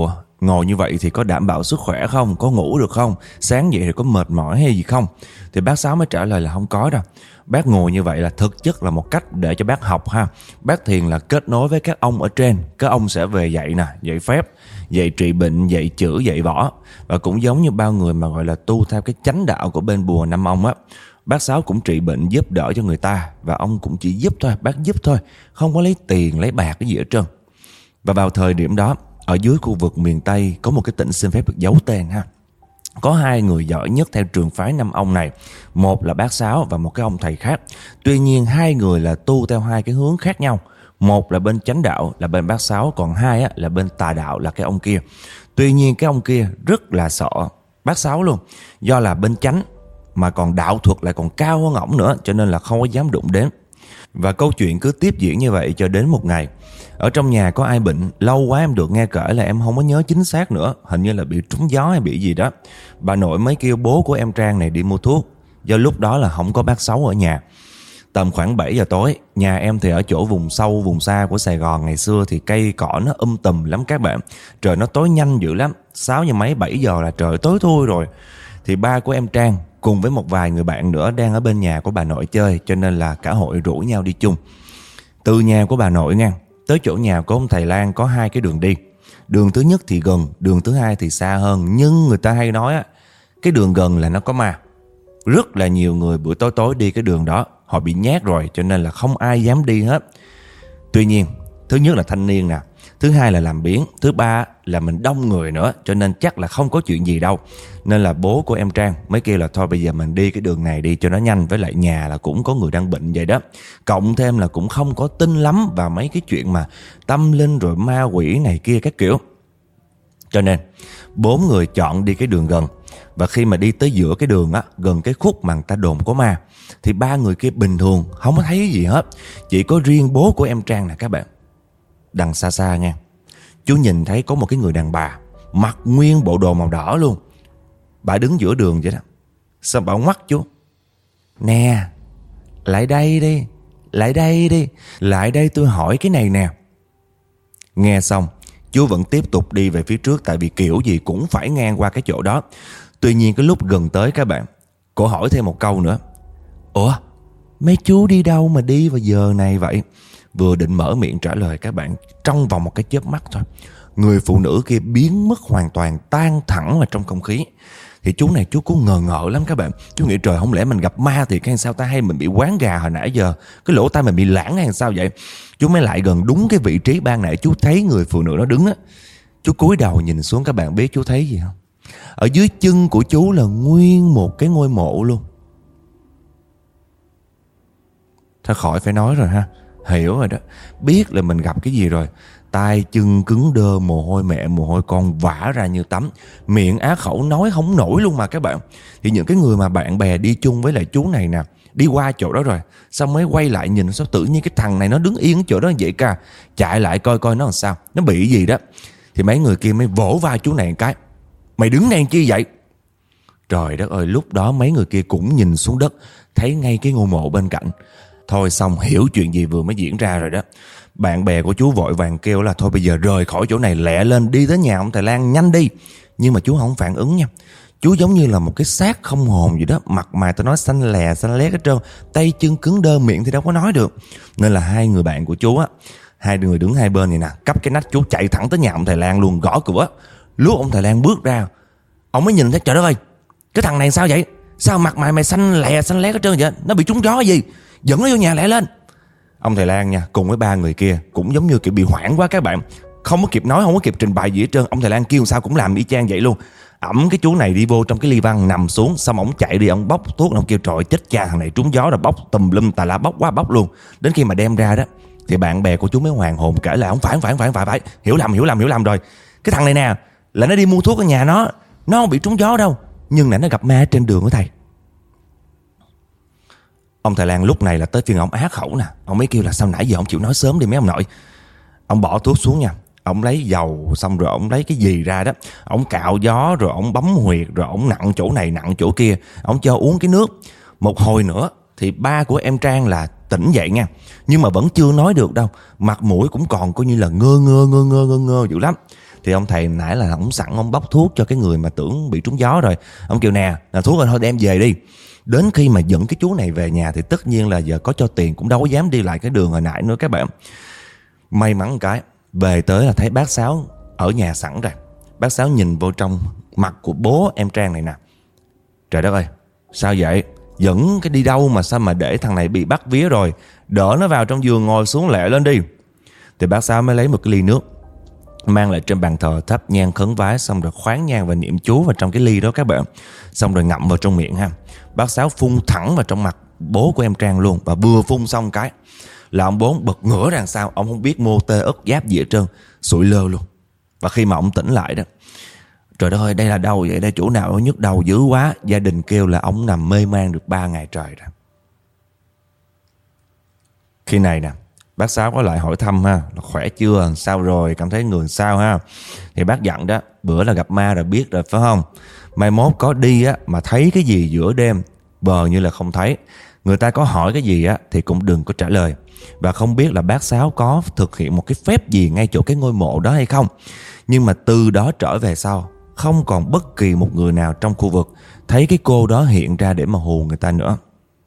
ngồi như vậy thì có đảm bảo sức khỏe không? Có ngủ được không? Sáng dậy thì có mệt mỏi hay gì không? Thì bác Sáu mới trả lời là không có đâu. Bác ngồi như vậy là thực chất là một cách để cho bác học ha. Bác thiền là kết nối với các ông ở trên. Các ông sẽ về dạy nè, dạy phép, dạy trị bệnh, dạy chữa, dạy võ. Và cũng giống như bao người mà gọi là tu theo cái chánh đạo của bên bùa Năm Ông á, bác Sáu cũng trị bệnh giúp đỡ cho người ta. Và ông cũng chỉ giúp thôi, bác giúp thôi, không có lấy tiền, lấy bạc cái gì hết trơn. Và vào thời điểm đó, ở dưới khu vực miền Tây có một cái tỉnh xin phép được giấu tên ha. Có hai người giỏi nhất theo trường phái Năm Ông này. Một là bác Sáu và một cái ông thầy khác. Tuy nhiên hai người là tu theo hai cái hướng khác nhau. Một là bên chánh đạo là bên bác Sáu, còn hai á, là bên tà đạo là cái ông kia. Tuy nhiên cái ông kia rất là sợ bác Sáu luôn. Do là bên chánh mà còn đạo thuật lại còn cao hơn ổng nữa, cho nên là không có dám đụng đến. Và câu chuyện cứ tiếp diễn như vậy cho đến một ngày. Ở trong nhà có ai bệnh, lâu quá em được nghe kể là em không có nhớ chính xác nữa, hình như là bị trúng gió hay bị gì đó. Bà nội mới kêu bố của em Trang này đi mua thuốc, do lúc đó là không có bác Sáu ở nhà. Tầm khoảng bảy giờ tối, nhà em thì ở chỗ vùng sâu, vùng xa của Sài Gòn ngày xưa thì cây cỏ nó um tùm lắm các bạn. Trời nó tối nhanh dữ lắm, sáu giờ mấy bảy giờ là trời tối thui rồi. Thì ba của em Trang cùng với một vài người bạn nữa đang ở bên nhà của bà nội chơi, cho nên là cả hội rủ nhau đi chung. Từ nhà của bà nội nha, tới chỗ nhà của ông thầy Lan có hai cái đường đi. Đường thứ nhất thì gần, đường thứ hai thì xa hơn. Nhưng người ta hay nói á, cái đường gần là nó có ma. Rất là nhiều người buổi tối tối đi cái đường đó, họ bị nhát rồi cho nên là không ai dám đi hết. Tuy nhiên, thứ nhất là thanh niên nè, thứ hai là làm biếng, thứ ba là mình đông người nữa, cho nên chắc là không có chuyện gì đâu. Nên là bố của em Trang mới kêu là thôi bây giờ mình đi cái đường này đi cho nó nhanh, với lại nhà là cũng có người đang bệnh vậy đó. Cộng thêm là cũng không có tin lắm vào mấy cái chuyện mà tâm linh rồi ma quỷ này kia các kiểu. Cho nên bốn người chọn đi cái đường gần. Và khi mà đi tới giữa cái đường á, gần cái khúc mà người ta đồn có ma, thì ba người kia bình thường, không có thấy gì hết. Chỉ có riêng bố của em Trang nè các bạn. Đằng xa xa nha, chú nhìn thấy có một cái người đàn bà mặc nguyên bộ đồ màu đỏ luôn. Bà đứng giữa đường vậy đó. Sao bà ngoắt chú: nè, lại đây đi, lại đây đi, lại đây tôi hỏi cái này nè. Nghe xong, chú vẫn tiếp tục đi về phía trước, tại vì kiểu gì cũng phải ngang qua cái chỗ đó. Tuy nhiên cái lúc gần tới các bạn, cô hỏi thêm một câu nữa: ủa, mấy chú đi đâu mà đi vào giờ này vậy? Vừa định mở miệng trả lời các bạn, trong vòng một cái chớp mắt thôi, người phụ nữ kia biến mất hoàn toàn, tan thẳng vào trong không khí. Thì chú này chú cũng ngờ ngợ lắm các bạn. Chú nghĩ trời, không lẽ mình gặp ma thì hay sao ta, hay mình bị quán gà hồi nãy giờ, cái lỗ tai mình bị lãng hay sao vậy? Chú mới lại gần đúng cái vị trí ban nãy chú thấy người phụ nữ nó đứng á. Chú cúi đầu nhìn xuống, các bạn biết chú thấy gì không? Ở dưới chân của chú là nguyên một cái ngôi mộ luôn. Thôi khỏi phải nói rồi ha, hiểu rồi đó, biết là mình gặp cái gì rồi. tay chân cứng đơ, mồ hôi mẹ mồ hôi con vã ra như tắm, miệng á khẩu nói không nổi luôn mà các bạn. Thì những cái người mà bạn bè đi chung với lại chú này nè, đi qua chỗ đó rồi xong mới quay lại nhìn, sao tự nhiên cái thằng này nó đứng yên ở chỗ đó vậy ca, chạy lại coi coi nó làm sao, nó bị gì đó. Thì mấy người kia mới vỗ vai chú này một cái: mày đứng đây chi vậy? Trời đất ơi, lúc đó mấy người kia cũng nhìn xuống đất, thấy ngay cái ngôi mộ bên cạnh. Thôi xong, hiểu chuyện gì vừa mới diễn ra rồi đó. Bạn bè của chú vội vàng kêu là thôi bây giờ rời khỏi chỗ này lẹ lên, đi tới nhà ông thầy Lan nhanh đi. Nhưng mà chú không phản ứng nha. Chú giống như là một cái xác không hồn vậy đó, mặt mày tôi nói xanh lè xanh lét hết trơn, tay chân cứng đơ, miệng thì đâu có nói được. Nên là hai người bạn của chú á, hai người đứng hai bên này nè, cắp cái nách chú chạy thẳng tới nhà ông thầy Lan luôn, gõ cửa. Lúc ông thầy Lan bước ra, ông mới nhìn thấy trời đất ơi, cái thằng này sao vậy? Sao mặt mày mày xanh lè xanh lét hết trơn vậy? Nó bị trúng gió gì? Dẫn nó vô nhà lẹ lên. Ông thầy Lan nha, cùng với ba người kia cũng giống như kiểu bị hoảng quá các bạn, không có kịp nói, không có kịp trình bày gì hết trơn. Ông thầy Lan kêu sao cũng làm y chang vậy luôn. Ẩm cái chú này đi vô trong cái ly văn nằm xuống, xong ổng chạy đi, ổng bóc thuốc, ông kêu trời chết cha, thằng này trúng gió rồi, bóc tùm lum tà la, bóc quá bóc luôn. Đến khi mà đem ra đó thì bạn bè của chú mới hoàn hồn kể lại: không phải, không phải, không phải, phải, phải, hiểu lầm, hiểu lầm, hiểu lầm rồi. Cái thằng này nè là nó đi mua thuốc ở nhà nó, nó không bị trúng gió đâu, nhưng nãy nó gặp ma trên đường của thầy. Ông thầy Lan lúc này là tới phiên ông á khẩu nè. Ông mới kêu là sao nãy giờ ông chịu nói sớm đi mấy ông nội. Ông bỏ thuốc xuống nha, ông lấy dầu xong rồi ông lấy cái gì ra đó, ông cạo gió rồi ông bấm huyệt, rồi ông nặng chỗ này nặng chỗ kia, ông cho uống cái nước. Một hồi nữa thì ba của em Trang là tỉnh dậy nha, nhưng mà vẫn chưa nói được đâu, mặt mũi cũng còn coi như là ngơ ngơ ngơ ngơ ngơ ngơ dữ lắm. Thì ông thầy nãy là ông sẵn ông bóc thuốc cho cái người mà tưởng bị trúng gió rồi. Ông kêu nè, là thuốc rồi thôi đem về đi. Đến khi mà dẫn cái chú này về nhà thì tất nhiên là giờ có cho tiền cũng đâu có dám đi lại cái đường hồi nãy nữa các bạn. May mắn một cái, về tới là thấy bác Sáu ở nhà sẵn rồi. Bác Sáu nhìn vô trong mặt của bố em Trang này nè. Trời đất ơi, sao vậy? Dẫn cái đi đâu mà sao mà để thằng này bị bắt vía rồi. Đỡ nó vào trong giường ngồi xuống lẹ lên đi. Thì bác Sáu mới lấy một cái ly nước, mang lại trên bàn thờ, thắp nhang khấn vái, xong rồi khoán nhang và niệm chú vào trong cái ly đó các bạn. Xong rồi ngậm vào trong miệng ha. Bác Sáu phun thẳng vào trong mặt bố của em Trang luôn. Và vừa phun xong cái là ông bốn bật ngửa ra sao, ông không biết mô tê ức giáp gì hết trơn, sụi lơ luôn. Và khi mà ông tỉnh lại đó, trời đất ơi, đây là đâu vậy? Đây chỗ nào nó nhức đầu dữ quá. Gia đình kêu là ông nằm mê man được ba ngày trời rồi. Khi này nè, bác Sáu có lại hỏi thăm ha, là khỏe chưa, sao rồi, cảm thấy người sao ha. Thì bác dặn đó, bữa là gặp ma rồi biết rồi phải không? Mai mốt có đi á mà thấy cái gì giữa đêm, bờ như là không thấy. Người ta có hỏi cái gì á thì cũng đừng có trả lời. Và không biết là bác Sáu có thực hiện một cái phép gì ngay chỗ cái ngôi mộ đó hay không. Nhưng mà từ đó trở về sau, không còn bất kỳ một người nào trong khu vực thấy cái cô đó hiện ra để mà hù người ta nữa.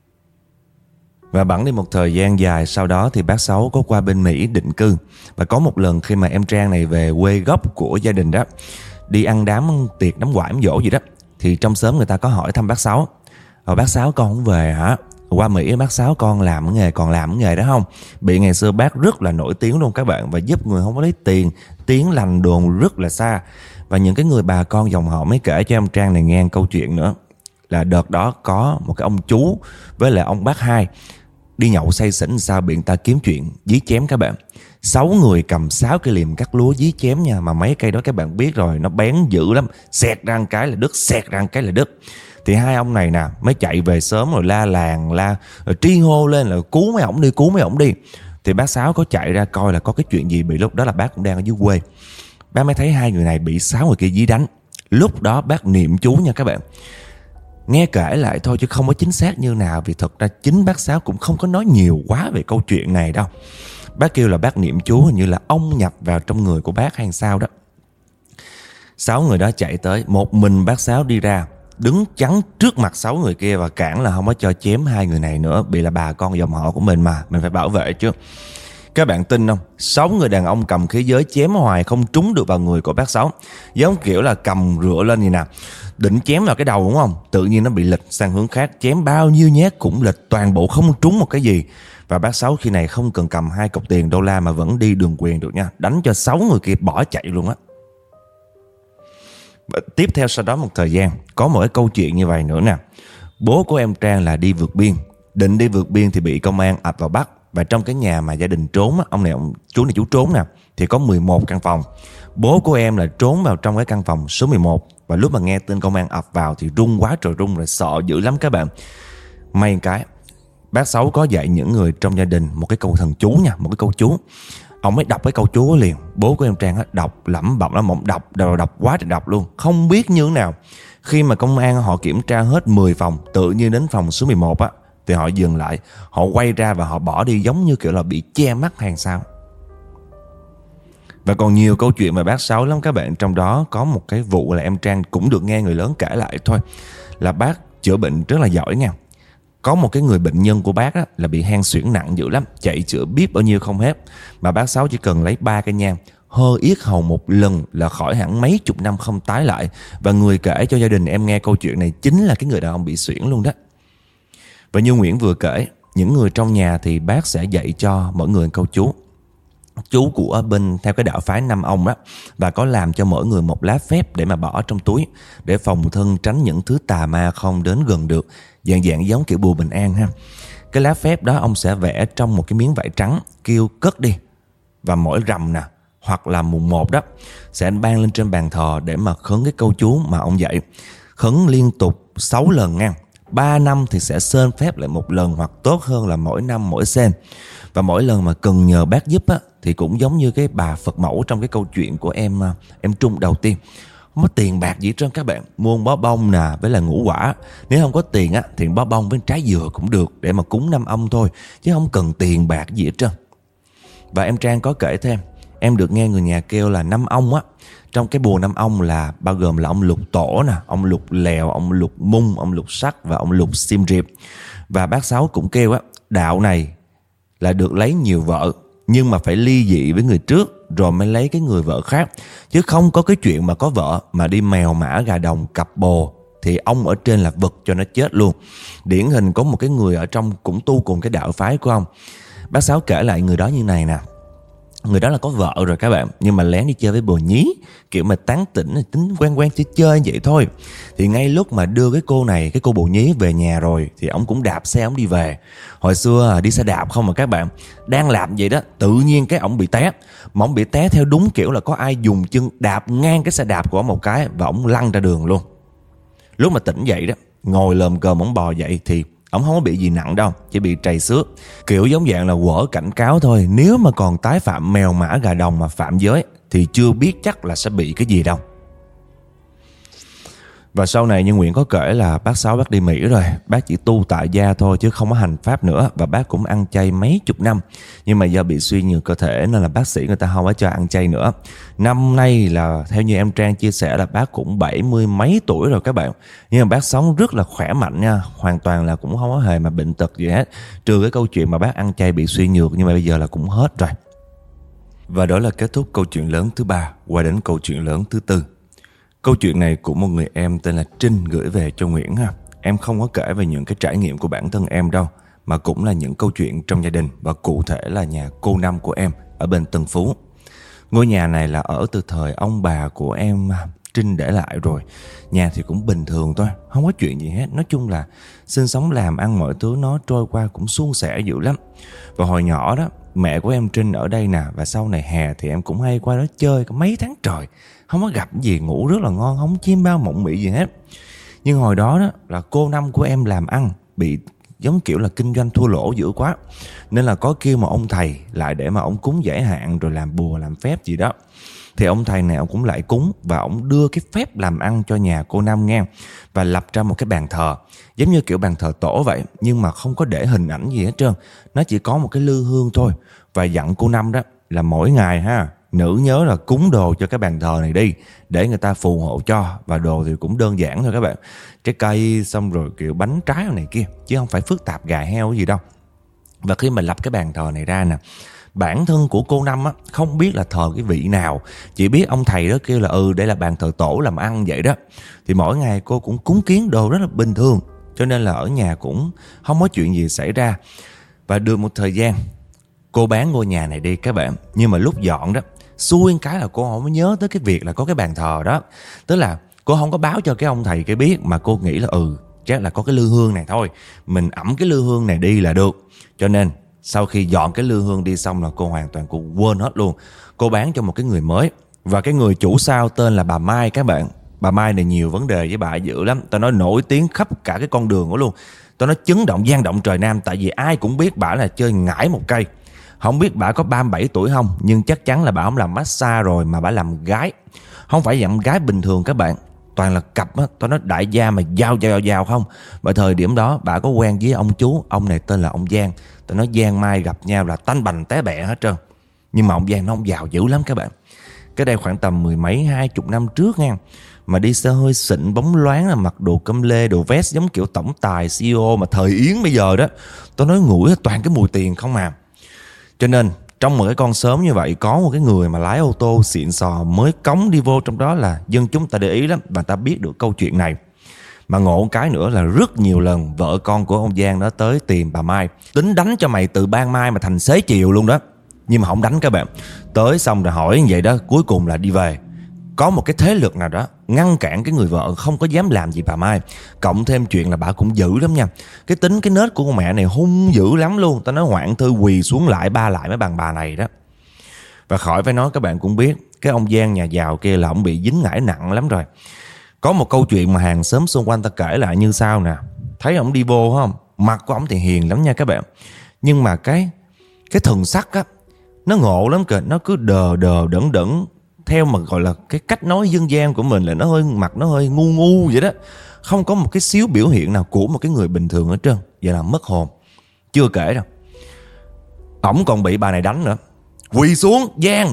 Và bẵng đi một thời gian dài sau đó thì bác Sáu có qua bên Mỹ định cư. Và có một lần khi mà em Trang này về quê gốc của gia đình đó, đi ăn đám tiệc đám quải đám dỗ gì đó, thì trong xóm người ta có hỏi thăm bác Sáu: Ờ bác Sáu con không về hả? Qua Mỹ bác Sáu con làm cái nghề, còn làm cái nghề đó không? Bị ngày xưa bác rất là nổi tiếng luôn các bạn, và giúp người không có lấy tiền, tiếng lành đồn rất là xa. Và những cái người bà con dòng họ mới kể cho em Trang này nghe câu chuyện nữa, là đợt đó có một cái ông chú với lại ông bác hai đi nhậu say xỉn sao bị người ta kiếm chuyện dí chém các bạn. Sáu người cầm sáu cây liềm cắt lúa dí chém nha, mà mấy cây đó các bạn biết rồi, nó bén dữ lắm, xẹt ra một cái là đứt, xẹt ra một cái là đứt. Thì hai ông này nè mới chạy về sớm rồi la làng la rồi tri hô lên là cứu mấy ổng đi, cứu mấy ổng đi. Thì bác Sáu có chạy ra coi là có cái chuyện gì, bị lúc đó là bác cũng đang ở dưới quê. Bác mới thấy hai người này bị sáu người kia dí đánh. Lúc đó bác niệm chú nha các bạn. Nghe kể lại thôi chứ không có chính xác như nào, vì thật ra chính bác Sáu cũng không có nói nhiều quá về câu chuyện này đâu. Bác kêu là bác niệm chú, hình như là ông nhập vào trong người của bác hay sao đó. Sáu người đó chạy tới, một mình bác Sáu đi ra, đứng chắn trước mặt sáu người kia và cản là không có cho chém hai người này nữa, vì là bà con dòng họ của mình mà, mình phải bảo vệ chứ. Các bạn tin không? Sáu người đàn ông cầm khí giới chém hoài không trúng được vào người của bác Sáu. Giống kiểu là cầm rựa lên gì nè, định chém vào cái đầu đúng không? Tự nhiên nó bị lệch sang hướng khác, chém bao nhiêu nhát cũng lệch toàn bộ, không trúng một cái gì. Và bác Sáu khi này không cần cầm hai cọc tiền đô la mà vẫn đi đường quyền được nha. Đánh cho sáu người kia bỏ chạy luôn á. Tiếp theo sau đó một thời gian, có một cái câu chuyện như vậy nữa nè. Bố của em Trang là đi vượt biên, định đi vượt biên thì bị công an ập vào bắt. Và trong cái nhà mà gia đình trốn á, ông này ông chú này chú trốn nè, thì có mười một căn phòng. Bố của em là trốn vào trong cái căn phòng số mười một. Và lúc mà nghe tin công an ập vào thì run quá trời run rồi, sợ dữ lắm các bạn. May cái bác Sáu có dạy những người trong gia đình một cái câu thần chú nha, một cái câu chú. Ông mới đọc cái câu chú liền. Bố của em Trang á, đọc lẩm bẩm lắm, ông đọc đọc, đọc quá trời đọc luôn, không biết như thế nào. Khi mà công an họ kiểm tra hết mười phòng, tự nhiên đến phòng số mười một á, thì họ dừng lại, họ quay ra và họ bỏ đi, giống như kiểu là bị che mắt hay sao. Và còn nhiều câu chuyện mà bác Sáu lắm các bạn. Trong đó có một cái vụ là em Trang cũng được nghe người lớn kể lại thôi, là bác chữa bệnh rất là giỏi nha. Có một cái người bệnh nhân của bác á, là bị hen suyễn nặng dữ lắm, chạy chữa biết bao nhiêu không hết. Mà bác Sáu chỉ cần lấy ba cây nhang hơ yết hầu một lần là khỏi hẳn mấy chục năm không tái lại. Và người kể cho gia đình em nghe câu chuyện này chính là cái người đàn ông bị suyễn luôn đó. Và như Nguyễn vừa kể, những người trong nhà thì bác sẽ dạy cho mỗi người câu chú. Chú của bên theo cái đạo phái Năm Ông đó, và có làm cho mỗi người một lá phép để mà bỏ trong túi, để phòng thân tránh những thứ tà ma không đến gần được, dạng dạng giống kiểu bùa bình an ha. Cái lá phép đó ông sẽ vẽ trong một cái miếng vải trắng, kêu cất đi. Và mỗi rằm nè, hoặc là mùng một đó, sẽ ban lên trên bàn thờ để mà khấn cái câu chú mà ông dạy. Khấn liên tục sáu lần nha. Ba năm thì sẽ sên phép lại một lần, hoặc tốt hơn là mỗi năm mỗi sên. Và mỗi lần mà cần nhờ bác giúp á, thì cũng giống như cái bà Phật mẫu trong cái câu chuyện của em em Trung đầu tiên. Không có tiền bạc gì hết trơn các bạn, mua bó bông nè với là ngũ quả. Nếu không có tiền á thì bó bông với trái dừa cũng được, để mà cúng Năm Ông thôi, chứ không cần tiền bạc gì hết trơn. Và em Trang có kể thêm, em được nghe người nhà kêu là năm ông á. Trong cái bùa năm ông là bao gồm là ông Lục Tổ nè, ông Lục Lèo, ông Lục Mung, ông Lục Sắc và ông Lục Sim Riệp. Và bác Sáu cũng kêu á, đạo này là được lấy nhiều vợ, nhưng mà phải ly dị với người trước rồi mới lấy cái người vợ khác. Chứ không có cái chuyện mà có vợ mà đi mèo mã gà đồng cặp bồ, thì ông ở trên là vực cho nó chết luôn. Điển hình có một cái người ở trong cũng tu cùng cái đạo phái của ông. Bác Sáu kể lại người đó như này nè. Người đó là có vợ rồi các bạn, nhưng mà lén đi chơi với bồ nhí, kiểu mà tán tỉnh, tính quen quen chơi chơi vậy thôi. Thì ngay lúc mà đưa cái cô này, cái cô bồ nhí về nhà rồi, thì ông cũng đạp xe ông đi về. Hồi xưa đi xe đạp không mà các bạn, đang làm vậy đó, tự nhiên cái ông bị té. Mà ông bị té theo đúng kiểu là có ai dùng chân đạp ngang cái xe đạp của ông một cái, và ông lăn ra đường luôn. Lúc mà tỉnh dậy đó, ngồi lồm cồm ông bò dậy thì ông không có bị gì nặng đâu, chỉ bị trầy xước. Kiểu giống dạng là quở cảnh cáo thôi. Nếu mà còn tái phạm mèo mã gà đồng mà phạm giới thì chưa biết chắc là sẽ bị cái gì đâu. Và sau này Nhân Nguyễn có kể là bác Sáu bác đi Mỹ rồi, bác chỉ tu tại gia thôi chứ không có hành pháp nữa. Và bác cũng ăn chay mấy chục năm, nhưng mà do bị suy nhược cơ thể nên là bác sĩ người ta không có cho ăn chay nữa. Năm nay là theo như em Trang chia sẻ là bác cũng bảy mươi mấy tuổi rồi các bạn. Nhưng mà bác sống rất là khỏe mạnh nha, hoàn toàn là cũng không có hề mà bệnh tật gì hết, trừ cái câu chuyện mà bác ăn chay bị suy nhược, nhưng mà bây giờ là cũng hết rồi. Và đó là kết thúc câu chuyện lớn thứ ba, qua đến câu chuyện lớn thứ tư. Câu chuyện này của một người em tên là Trinh gửi về cho Nguyễn ha. Em không có kể về những cái trải nghiệm của bản thân em đâu, mà cũng là những câu chuyện trong gia đình, và cụ thể là nhà cô Năm của em ở bên Tân Phú. Ngôi nhà này là ở từ thời ông bà của em Trinh để lại rồi. Nhà thì cũng bình thường thôi, không có chuyện gì hết. Nói chung là sinh sống làm ăn mọi thứ nó trôi qua cũng suôn sẻ dữ lắm. Và hồi nhỏ đó, mẹ của em Trinh ở đây nè, và sau này hè thì em cũng hay qua đó chơi có mấy tháng trời. Không có gặp gì, ngủ rất là ngon, không chim bao mộng mị gì hết. Nhưng hồi đó đó là cô Năm của em làm ăn bị giống kiểu là kinh doanh thua lỗ dữ quá, nên là có kêu mà ông thầy lại để mà ông cúng giải hạn rồi làm bùa làm phép gì đó. Thì ông thầy này ông cũng lại cúng, và ông đưa cái phép làm ăn cho nhà cô Năm nghe, và lập ra một cái bàn thờ giống như kiểu bàn thờ tổ vậy, nhưng mà không có để hình ảnh gì hết trơn. Nó chỉ có một cái lư hương thôi, và dặn cô Năm đó là mỗi ngày ha, nữ nhớ là cúng đồ cho cái bàn thờ này đi, để người ta phù hộ cho. Và đồ thì cũng đơn giản thôi các bạn, trái cây xong rồi kiểu bánh trái này kia, chứ không phải phức tạp gà heo gì đâu. Và khi mà lập cái bàn thờ này ra nè, bản thân của cô Năm á không biết là thờ cái vị nào, chỉ biết ông thầy đó kêu là ừ đây là bàn thờ tổ làm ăn vậy đó. Thì mỗi ngày cô cũng cúng kiến đồ rất là bình thường, cho nên là ở nhà cũng không có chuyện gì xảy ra. Và được một thời gian cô bán ngôi nhà này đi các bạn. Nhưng mà lúc dọn đó, xui cái là cô không có nhớ tới cái việc là có cái bàn thờ đó. Tức là cô không có báo cho cái ông thầy cái biết, mà cô nghĩ là ừ chắc là có cái lư hương này thôi, mình ẵm cái lư hương này đi là được. Cho nên sau khi dọn cái lư hương đi xong là cô hoàn toàn cô quên hết luôn. Cô bán cho một cái người mới, và cái người chủ sau tên là bà Mai các bạn. Bà Mai này nhiều vấn đề với bà dữ lắm. Tao nói nổi tiếng khắp cả cái con đường của luôn. Tao nói chấn động gian động trời Nam. Tại vì ai cũng biết bà là chơi ngải một cây. Không biết bà có ba mươi bảy tuổi không, nhưng chắc chắn là bà không làm massage rồi, mà bà làm gái. Không phải dạng gái bình thường các bạn, toàn là cặp á. Tao nói đại gia mà giao giao giao không. Và thời điểm đó bà có quen với ông chú, ông này tên là ông Giang. Tao nói Giang Mai gặp nhau là tanh bành té bẹ hết trơn. Nhưng mà ông Giang nó không giàu dữ lắm các bạn. Cái đây khoảng tầm mười mấy hai chục năm trước nha, mà đi xe hơi xịn bóng loáng, là mặc đồ cơm lê, đồ vest giống kiểu tổng tài xê e ô mà thời Yến bây giờ đó. Tao nói ngửi toàn cái mùi tiền không à. Cho nên trong một cái con xóm như vậy, có một cái người mà lái ô tô xịn sò mới cống đi vô trong đó là dân chúng ta để ý lắm, và ta biết được câu chuyện này. Mà ngộ cái nữa là rất nhiều lần vợ con của ông Giang đó tới tìm bà Mai, tính đánh cho mày từ ban mai mà thành xế chiều luôn đó. Nhưng mà không đánh các bạn. Tới xong rồi hỏi như vậy đó, cuối cùng là đi về. Có một cái thế lực nào đó ngăn cản cái người vợ không có dám làm gì bà Mai. Cộng thêm chuyện là bà cũng dữ lắm nha. Cái tính cái nết của con mẹ này hung dữ lắm luôn. Tao nói hoạn thư quỳ xuống lại ba lại mấy bằng bà này đó. Và khỏi phải nói, các bạn cũng biết cái ông Giang nhà giàu kia là ông bị dính ngải nặng lắm rồi. Có một câu chuyện mà hàng xóm xung quanh ta kể lại như sau nè. Thấy ông đi vô không, mặt của ông thì hiền lắm nha các bạn, nhưng mà cái Cái thần sắc á, nó ngộ lắm kìa. Nó cứ đờ đờ đẫn đẫn, theo mà gọi là cái cách nói dân gian của mình là nó hơi mặt nó hơi ngu ngu vậy đó. Không có một cái xíu biểu hiện nào của một cái người bình thường hết trơn. Vậy là mất hồn. Chưa kể đâu, ổng còn bị bà này đánh nữa. Quỳ xuống Giang,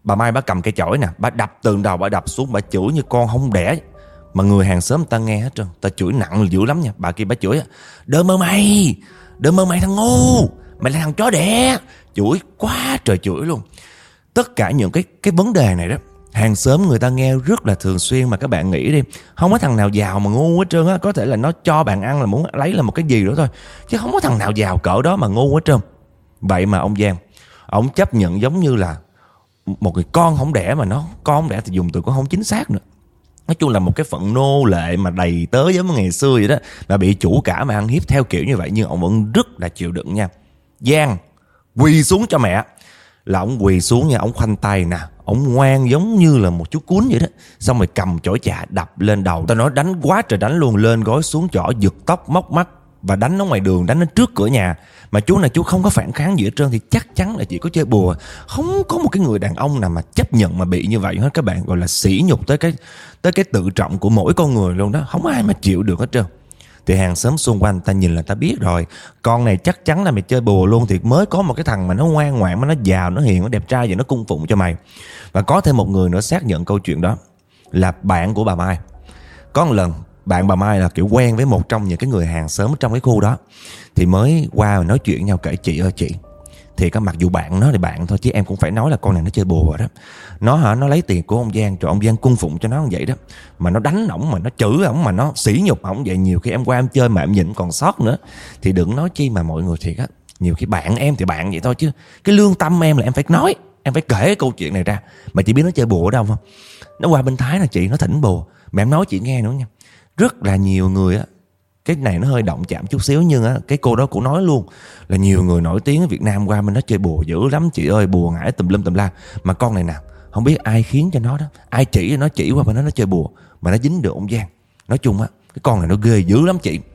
Bà Mai bà cầm cây chổi nè, bà đập từ đầu bà đập xuống, bà chửi như con không đẻ. Mà người hàng xóm ta nghe hết trơn, ta chửi nặng dữ lắm nha. Bà kia bà chửi: đợi mơ mày, đợi mơ mày thằng ngu, mày là thằng chó đẻ. Chửi quá trời chửi luôn. Tất cả những cái cái vấn đề này đó, hàng xóm người ta nghe rất là thường xuyên. Mà các bạn nghĩ đi, không có thằng nào giàu mà ngu hết trơn á. Có thể là nó cho bạn ăn là muốn lấy là một cái gì đó thôi, chứ không có thằng nào giàu cỡ đó mà ngu hết trơn. Vậy mà ông Giang, ông chấp nhận giống như là một người con không đẻ. Mà nó con không đẻ thì dùng từ cũng không chính xác nữa. Nói chung là một cái phận nô lệ mà đầy tớ giống như ngày xưa vậy đó, mà bị chủ cả mà ăn hiếp theo kiểu như vậy. Nhưng ông vẫn rất là chịu đựng nha. Giang quỳ xuống cho mẹ. Là ông quỳ xuống nha, ông khoanh tay nè, ông ngoan giống như là một chú cún vậy đó. Xong rồi cầm chổi chà đập lên đầu. Tao nói đánh quá trời đánh luôn. Lên gối xuống chỏ, giật tóc, móc mắt. Và đánh nó ngoài đường, đánh nó trước cửa nhà. Mà chú này chú không có phản kháng gì hết trơn. Thì chắc chắn là chỉ có chơi bùa. Không có một cái người đàn ông nào mà chấp nhận mà bị như vậy hết. Các bạn gọi là sỉ nhục tới cái tới cái tự trọng của mỗi con người luôn đó. Không ai mà chịu được hết trơn. Thì hàng xóm xung quanh ta nhìn là ta biết rồi, con này chắc chắn là mày chơi bùa luôn. Thì mới có một cái thằng mà nó ngoan ngoãn, mà nó giàu, nó hiền, nó đẹp trai vậy, nó cung phụng cho mày. Và có thêm một người nữa xác nhận câu chuyện đó là bạn của bà Mai. Có một lần bạn bà Mai là kiểu quen với một trong những cái người hàng xóm trong cái khu đó. Thì mới qua và nói chuyện nhau, kể: chị ơi chị, thì các mặc dù bạn nó thì bạn thôi, chứ em cũng phải nói là con này nó chơi bùa rồi đó. Nó hả, nó lấy tiền của ông Giang, rồi ông Giang cung phụng cho nó như vậy đó. Mà nó đánh ổng, mà nó chửi ổng, mà nó sỉ nhục ổng vậy. Nhiều khi em qua em chơi mà em nhịn còn sót nữa. Thì đừng nói chi mà mọi người thiệt á. Nhiều khi bạn em thì bạn vậy thôi, chứ cái lương tâm em là em phải nói, em phải kể cái câu chuyện này ra. Mà chị biết nó chơi bùa ở đâu không? Nó qua bên Thái là chị, nó thỉnh bùa. Mà em nói chị nghe nữa nha, rất là nhiều người á, cái này nó hơi động chạm chút xíu, nhưng á cái cô đó cũng nói luôn là nhiều người nổi tiếng ở Việt Nam qua bên đó chơi bùa dữ lắm chị ơi, bùa ngải tùm lum tùm la. Mà con này nào, không biết ai khiến cho nó đó, ai chỉ cho nó, chỉ qua bên đó nó chơi bùa mà nó dính được ông Giang. Nói chung á, cái con này nó ghê dữ lắm chị.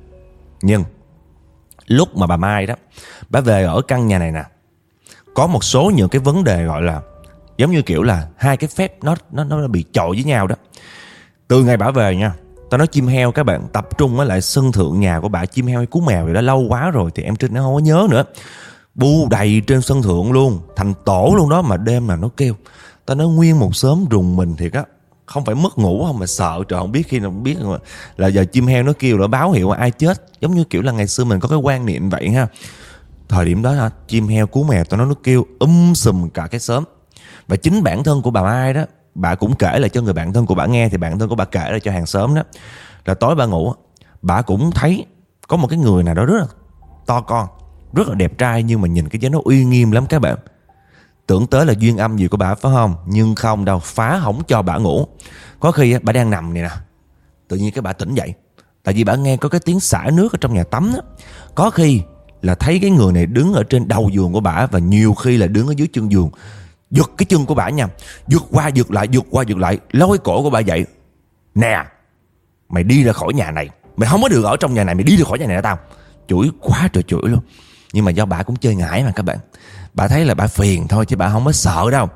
Nhưng lúc mà bà Mai đó, bà về ở căn nhà này nè, có một số những cái vấn đề gọi là giống như kiểu là hai cái phép nó nó nó bị chọi với nhau đó. Từ ngày bà về nha, tao nói chim heo các bạn tập trung ở lại sân thượng nhà của bà. Chim heo hay cú mèo gì đó lâu quá rồi thì em Trinh nó không có nhớ nữa. Bu đầy trên sân thượng luôn, thành tổ luôn đó. Mà đêm là nó kêu, tao nói nguyên một xóm rùng mình thiệt á. Không phải mất ngủ không mà sợ, trời không biết khi nào không biết là giờ chim heo nó kêu là báo hiệu ai chết. Giống như kiểu là ngày xưa mình có cái quan niệm vậy ha. Thời điểm đó ha, chim heo cú mèo tao nói nó kêu um sùm cả cái xóm. Và chính bản thân của bà Mai đó, bà cũng kể lại cho người bạn thân của bà nghe. Thì bạn thân của bà kể lại cho hàng xóm đó, là tối bà ngủ, bà cũng thấy có một cái người nào đó rất là to con, rất là đẹp trai, nhưng mà nhìn cái giá nó uy nghiêm lắm các bạn. Tưởng tới là duyên âm gì của bà phải không? Nhưng không đâu, phá hỏng cho bà ngủ. Có khi bà đang nằm này nè, tự nhiên cái bà tỉnh dậy, tại vì bà nghe có cái tiếng xả nước ở trong nhà tắm đó. Có khi là thấy cái người này đứng ở trên đầu giường của bà, và nhiều khi là đứng ở dưới chân giường, giật cái chân của bà nha, giật qua giật lại, giật qua giật lại, lôi cổ của bà dậy. Nè, mày đi ra khỏi nhà này, mày không có được ở trong nhà này, mày đi ra khỏi nhà này ra tao. Chửi quá trời chửi luôn. Nhưng mà do bà cũng chơi ngải mà các bạn, bà thấy là bà phiền thôi chứ bà không có sợ đâu.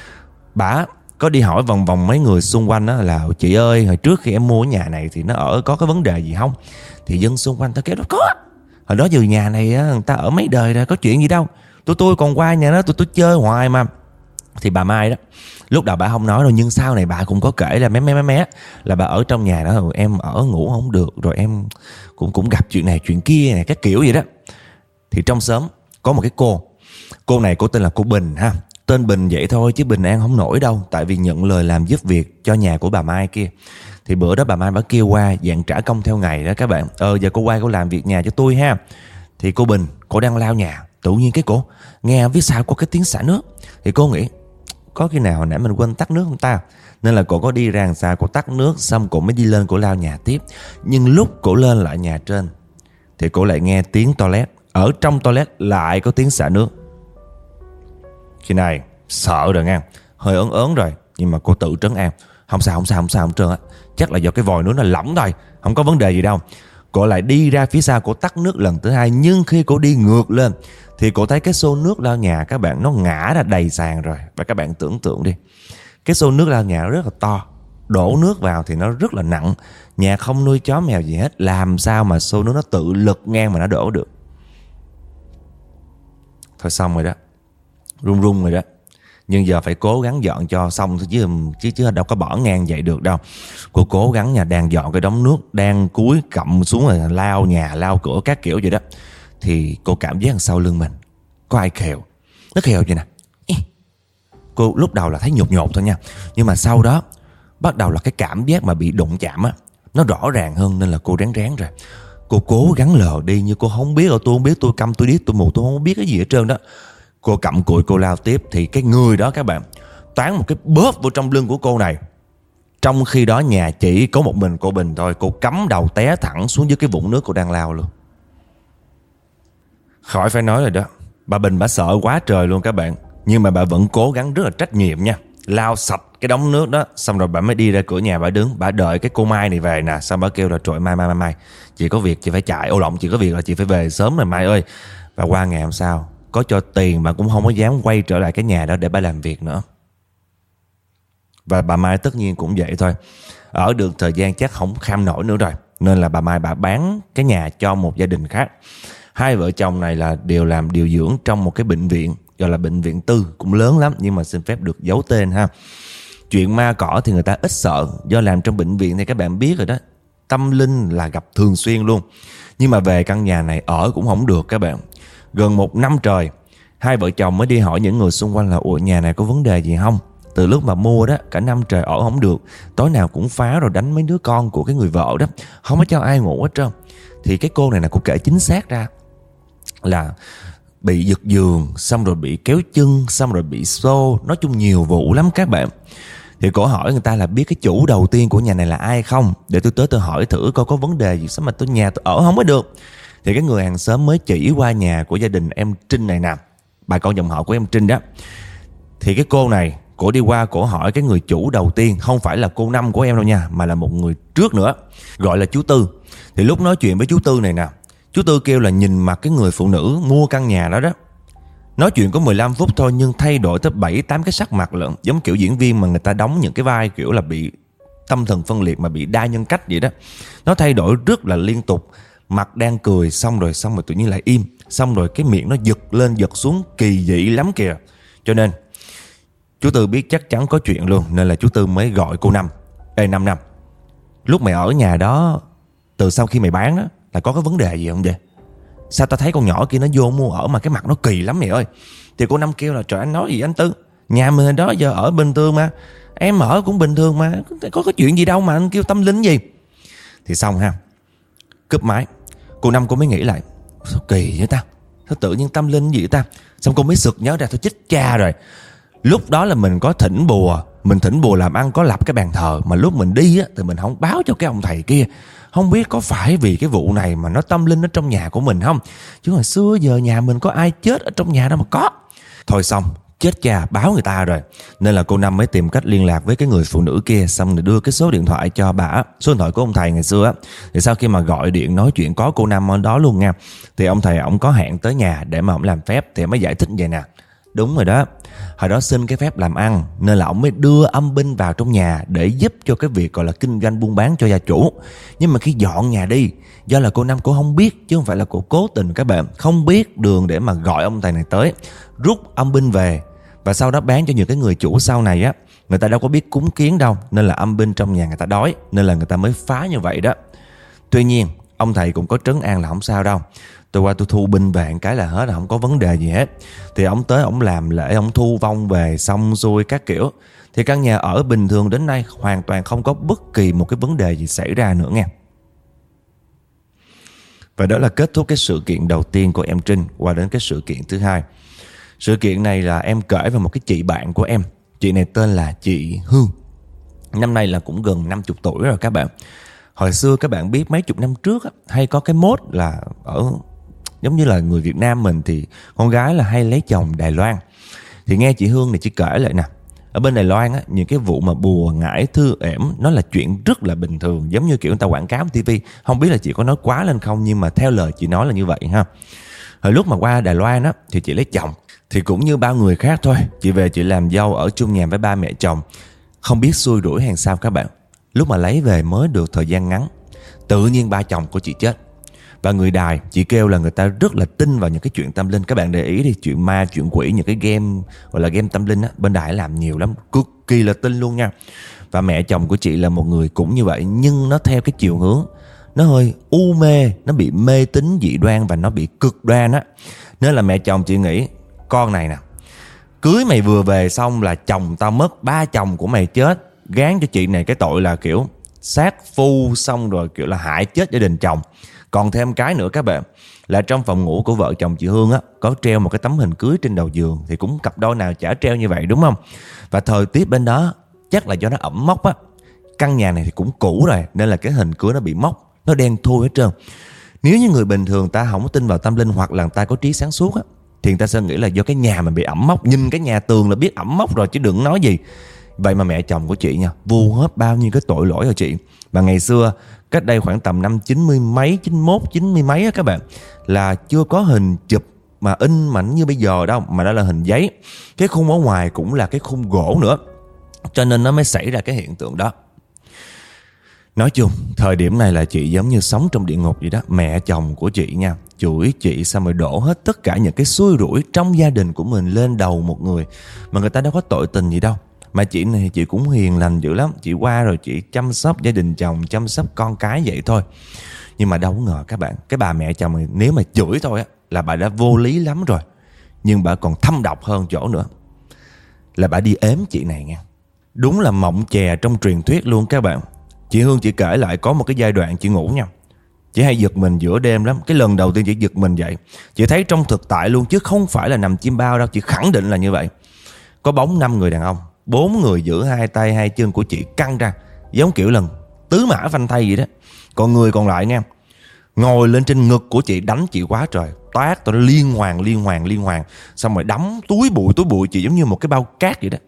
Bà có đi hỏi vòng vòng mấy người xung quanh đó là: chị ơi, hồi trước khi em mua nhà này thì nó ở có cái vấn đề gì không? Thì dân xung quanh ta kêu đó có. Hồi đó giờ nhà này người ta ở mấy đời rồi, có chuyện gì đâu. Tụi tôi còn qua nhà nó, tụi tôi chơi hoài mà. Thì bà Mai đó, lúc đầu bà không nói đâu, nhưng sau này bà cũng có kể là mé mé mé mé là bà ở trong nhà đó rồi em ở ngủ không được, rồi em cũng cũng gặp chuyện này chuyện kia này, các kiểu vậy đó. Thì trong xóm có một cái cô, cô này cô tên là cô Bình ha. Tên Bình vậy thôi chứ bình an không nổi đâu, tại vì nhận lời làm giúp việc cho nhà của bà Mai kia. Thì bữa đó bà Mai bà kêu qua dạng trả công theo ngày đó các bạn. Ờ giờ cô qua cô làm việc nhà cho tôi ha. Thì cô Bình, cô đang lau nhà, tự nhiên cái cổ nghe phía sau có cái tiếng xả nước. Thì cô nghĩ có khi nào hồi nãy mình quên tắt nước không ta, nên là cô có đi ra xa, cô tắt nước xong cô mới đi lên cô lau nhà tiếp. Nhưng lúc cô lên lại nhà trên thì cô lại nghe tiếng toilet, ở trong toilet lại có tiếng xả nước. Khi này sợ rồi nha, hơi ớn ớn rồi, nhưng mà cô tự trấn an: không sao không sao không sao không trơn á, chắc là do cái vòi nước nó lỏng thôi, không có vấn đề gì đâu. Cô lại đi ra phía sau, cô tắt nước lần thứ hai. Nhưng khi cô đi ngược lên thì cô thấy cái xô nước lau nhà các bạn nó ngã ra đầy sàn rồi. Và các bạn tưởng tượng đi, cái xô nước lau nhà rất là to, đổ nước vào thì nó rất là nặng. Nhà không nuôi chó mèo gì hết, làm sao mà xô nước nó tự lực ngang mà nó đổ được. Thôi xong rồi đó, run run rồi đó. Nhưng giờ phải cố gắng dọn cho xong thôi chứ, chứ, chứ đâu có bỏ ngang vậy được đâu. Cô cố gắng nha, đang dọn cái đống nước, đang cúi cặm xuống rồi lao nhà, lao cửa các kiểu vậy đó. Thì cô cảm giác sau lưng mình có ai khều. Nó khều vậy nè. Cô lúc đầu là thấy nhột nhột thôi nha. Nhưng mà sau đó bắt đầu là cái cảm giác mà bị đụng chạm á, nó rõ ràng hơn, nên là cô ráng ráng rồi. Cô cố gắng lờ đi như cô không biết. Rồi tôi không biết, tôi câm, tôi điếc, tôi mù, tôi không biết cái gì hết trơn đó. Cô cặm cụi, cô lao tiếp. Thì cái người đó các bạn toán một cái bóp vô trong lưng của cô này. Trong khi đó nhà chỉ có một mình cô Bình thôi. Cô cắm đầu té thẳng xuống dưới cái vũng nước cô đang lao luôn. Khỏi phải nói rồi đó, bà Bình bà sợ quá trời luôn các bạn. Nhưng mà bà vẫn cố gắng rất là trách nhiệm nha. Lao sạch cái đống nước đó. Xong rồi bà mới đi ra cửa nhà, bà đứng, bà đợi cái cô Mai này về nè. Xong bà kêu là trời Mai Mai Mai Mai chị có việc chị phải chạy. Ô lộn, chị có việc là chị phải về sớm rồi Mai ơi. Và qua ngày hôm sau có cho tiền bà cũng không có dám quay trở lại cái nhà đó để bà làm việc nữa. Và bà Mai tất nhiên cũng vậy thôi. Ở được thời gian chắc không kham nổi nữa rồi, nên là bà Mai bà bán cái nhà cho một gia đình khác. Hai vợ chồng này là đều làm điều dưỡng trong một cái bệnh viện, gọi là bệnh viện tư, cũng lớn lắm, nhưng mà xin phép được giấu tên ha. Chuyện ma cỏ thì người ta ít sợ, do làm trong bệnh viện thì các bạn biết rồi đó, tâm linh là gặp thường xuyên luôn. Nhưng mà về căn nhà này ở cũng không được các bạn. Gần một năm trời, hai vợ chồng mới đi hỏi những người xung quanh là ủa nhà này có vấn đề gì không. Từ lúc mà mua đó, cả năm trời ở không được, tối nào cũng phá rồi đánh mấy đứa con của cái người vợ đó, không có cho ai ngủ hết trơn. Thì cái cô này là cô kể chính xác ra là bị giật giường, xong rồi bị kéo chân, xong rồi bị xô, nói chung nhiều vụ lắm các bạn. Thì cô hỏi người ta là biết cái chủ đầu tiên của nhà này là ai không, để tôi tới tôi hỏi thử coi có vấn đề gì, sao mà tôi nhà tôi ở không có được. Thì cái người hàng xóm mới chỉ qua nhà của gia đình em Trinh này nè, bà con dòng họ của em Trinh đó. Thì cái cô này, cổ đi qua cổ hỏi cái người chủ đầu tiên, không phải là cô Năm của em đâu nha, mà là một người trước nữa, gọi là chú Tư. Thì lúc nói chuyện với chú Tư này nè, chú Tư kêu là nhìn mặt cái người phụ nữ mua căn nhà đó đó, nói chuyện có mười lăm phút thôi nhưng thay đổi tới bảy tám cái sắc mặt lận, giống kiểu diễn viên mà người ta đóng những cái vai kiểu là bị tâm thần phân liệt mà bị đa nhân cách vậy đó. Nó thay đổi rất là liên tục, mặt đang cười xong rồi xong rồi tự nhiên lại im, xong rồi cái miệng nó giật lên giật xuống kỳ dị lắm kìa. Cho nên chú Tư biết chắc chắn có chuyện luôn, nên là chú Tư mới gọi cô Năm. Ê Năm Năm, lúc mày ở nhà đó từ sau khi mày bán đó là có cái vấn đề gì không vậy? Sao tao thấy con nhỏ kia nó vô mua ở mà cái mặt nó kỳ lắm mày ơi. Thì cô Năm kêu là trời anh nói gì anh Tư, nhà mình đó giờ ở bình thường mà, em ở cũng bình thường mà, có cái chuyện gì đâu mà anh kêu tâm linh gì. Thì xong ha, cúp máy. Cô Năm cô mới nghĩ lại, sao kỳ vậy ta, sao tự nhiên tâm linh gì vậy ta. Xong cô mới sực nhớ ra, thôi chích cha rồi. Lúc đó là mình có thỉnh bùa, mình thỉnh bùa làm ăn, có lập cái bàn thờ, mà lúc mình đi á thì mình không báo cho cái ông thầy kia. Không biết có phải vì cái vụ này mà nó tâm linh ở trong nhà của mình không, chứ hồi xưa giờ nhà mình có ai chết ở trong nhà đâu mà có. Thôi xong, chết cha, báo người ta rồi. Nên là cô Năm mới tìm cách liên lạc với cái người phụ nữ kia, xong rồi đưa cái số điện thoại cho bà, số điện thoại của ông thầy ngày xưa á. Thì sau khi mà gọi điện nói chuyện có cô Năm ở đó luôn nha, thì ông thầy ổng có hẹn tới nhà để mà ổng làm phép. Thì mới giải thích vậy nè, đúng rồi đó, hồi đó xin cái phép làm ăn nên là ổng mới đưa âm binh vào trong nhà để giúp cho cái việc gọi là kinh doanh buôn bán cho gia chủ. Nhưng mà khi dọn nhà đi, do là cô Năm cô không biết, chứ không phải là cô cố tình các bạn, không biết đường để mà gọi ông thầy này tới, rút âm binh về và sau đó bán cho những cái người chủ sau này á. Người ta đâu có biết cúng kiến đâu, nên là âm binh trong nhà người ta đói, nên là người ta mới phá như vậy đó. Tuy nhiên ông thầy cũng có trấn an là không sao đâu, tôi qua tôi thu binh về cái là hết, là không có vấn đề gì hết. Thì ông tới ông làm lễ, ông thu vong về xong xuôi các kiểu, thì căn nhà ở bình thường đến nay, hoàn toàn không có bất kỳ một cái vấn đề gì xảy ra nữa nha. Và đó là kết thúc cái sự kiện đầu tiên của em Trinh. Qua đến cái sự kiện thứ hai. Sự kiện này là em kể về một cái chị bạn của em. Chị này tên là chị Hương. Năm nay là cũng gần năm mươi tuổi rồi các bạn. Hồi xưa các bạn biết mấy chục năm trước á, hay có cái mốt là ở giống như là người Việt Nam mình thì con gái là hay lấy chồng Đài Loan. Thì nghe chị Hương này chị kể lại nè, ở bên Đài Loan á, những cái vụ mà bùa ngải thư ẻm nó là chuyện rất là bình thường, giống như kiểu người ta quảng cáo ti vi. Không biết là chị có nói quá lên không, nhưng mà theo lời chị nói là như vậy ha. Hồi lúc mà qua Đài Loan á thì chị lấy chồng, thì cũng như bao người khác thôi, chị về chị làm dâu ở chung nhà với ba mẹ chồng. Không biết xui rủi hàng sao các bạn, lúc mà lấy về mới được thời gian ngắn, tự nhiên ba chồng của chị chết. Và người đài, chị kêu là người ta rất là tin vào những cái chuyện tâm linh. Các bạn để ý đi, chuyện ma, chuyện quỷ, những cái game gọi là game tâm linh á, bên đài làm nhiều lắm, cực kỳ là tin luôn nha. Và mẹ chồng của chị là một người cũng như vậy, nhưng nó theo cái chiều hướng nó hơi u mê, nó bị mê tín dị đoan và nó bị cực đoan á. Nên là mẹ chồng chị nghĩ, con này nè, cưới mày vừa về xong là chồng tao mất, ba chồng của mày chết, gán cho chị này cái tội là kiểu sát phu, xong rồi kiểu là hại chết gia đình chồng. Còn thêm cái nữa các bạn, là trong phòng ngủ của vợ chồng chị Hương á, có treo một cái tấm hình cưới trên đầu giường. Thì cũng cặp đôi nào chả treo như vậy đúng không? Và thời tiết bên đó chắc là do nó ẩm mốc á. Căn nhà này thì cũng cũ rồi, nên là cái hình cưới nó bị mốc, nó đen thui hết trơn. Nếu như người bình thường ta không tin vào tâm linh, hoặc là người ta có trí sáng suốt á, thì người ta sẽ nghĩ là do cái nhà mình bị ẩm mốc. Nhìn cái nhà tường là biết ẩm mốc rồi chứ đừng nói gì. Vậy mà mẹ chồng của chị nha, vu hết bao nhiêu cái tội lỗi rồi chị. Mà ngày xưa, cách đây khoảng tầm năm chín mươi mấy, chín mốt, chín mươi mấy á các bạn, là chưa có hình chụp mà in mảnh như bây giờ đâu, mà đó là hình giấy. Cái khung ở ngoài cũng là cái khung gỗ nữa, cho nên nó mới xảy ra cái hiện tượng đó. Nói chung, thời điểm này là chị giống như sống trong địa ngục vậy đó. Mẹ chồng của chị nha, chửi chị xong rồi đổ hết tất cả những cái xui rủi trong gia đình của mình lên đầu một người mà người ta đâu có tội tình gì đâu. Mà chị này chị cũng hiền lành dữ lắm. Chị qua rồi chị chăm sóc gia đình chồng, chăm sóc con cái vậy thôi. Nhưng mà đâu ngờ các bạn, cái bà mẹ chồng này nếu mà chửi thôi á là bà đã vô lý lắm rồi. Nhưng bà còn thâm độc hơn chỗ nữa, là bà đi ếm chị này nha. Đúng là mộng chè trong truyền thuyết luôn các bạn. Chị Hương chị kể lại có một cái giai đoạn chị ngủ nha, chị hay giật mình giữa đêm lắm. Cái lần đầu tiên chị giật mình vậy, chị thấy trong thực tại luôn chứ không phải là nằm chim bao đâu. Chị khẳng định là như vậy. Có bóng năm người đàn ông, bốn người giữ hai tay hai chân của chị căng ra, giống kiểu lần tứ mã phanh thây vậy đó. Còn người còn lại nha, ngồi lên trên ngực của chị đánh chị quá trời. Toát tụi nó liên hoàn liên hoàn liên hoàn, xong rồi đấm túi bụi túi bụi chị giống như một cái bao cát vậy đó.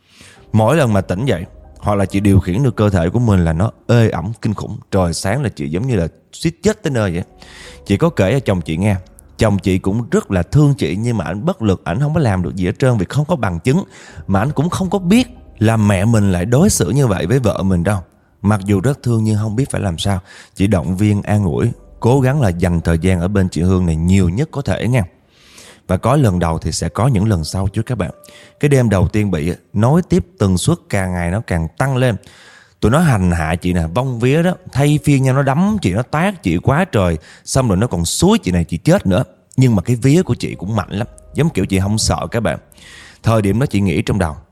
Mỗi lần mà tỉnh dậy, hoặc là chị điều khiển được cơ thể của mình là nó ê ẩm kinh khủng. Trời sáng là chị giống như là suýt chết tới nơi vậy. Chị có kể cho chồng chị nghe. Chồng chị cũng rất là thương chị, nhưng mà ảnh bất lực, ảnh không có làm được gì hết trơn vì không có bằng chứng. Mà ảnh cũng không có biết là mẹ mình lại đối xử như vậy với vợ mình đâu. Mặc dù rất thương nhưng không biết phải làm sao. Chị động viên an ủi, cố gắng là dành thời gian ở bên chị Hương này nhiều nhất có thể nha. Và có lần đầu thì sẽ có những lần sau chứ các bạn. Cái đêm đầu tiên bị, nối tiếp tần suất càng ngày nó càng tăng lên. Tụi nó hành hạ chị nè, vong vía đó, thay phiên nhau nó đấm chị, nó tát chị quá trời. Xong rồi nó còn xúi chị này chị chết nữa. Nhưng mà cái vía của chị cũng mạnh lắm, giống kiểu chị không sợ các bạn. Thời điểm đó chị nghĩ trong đầu,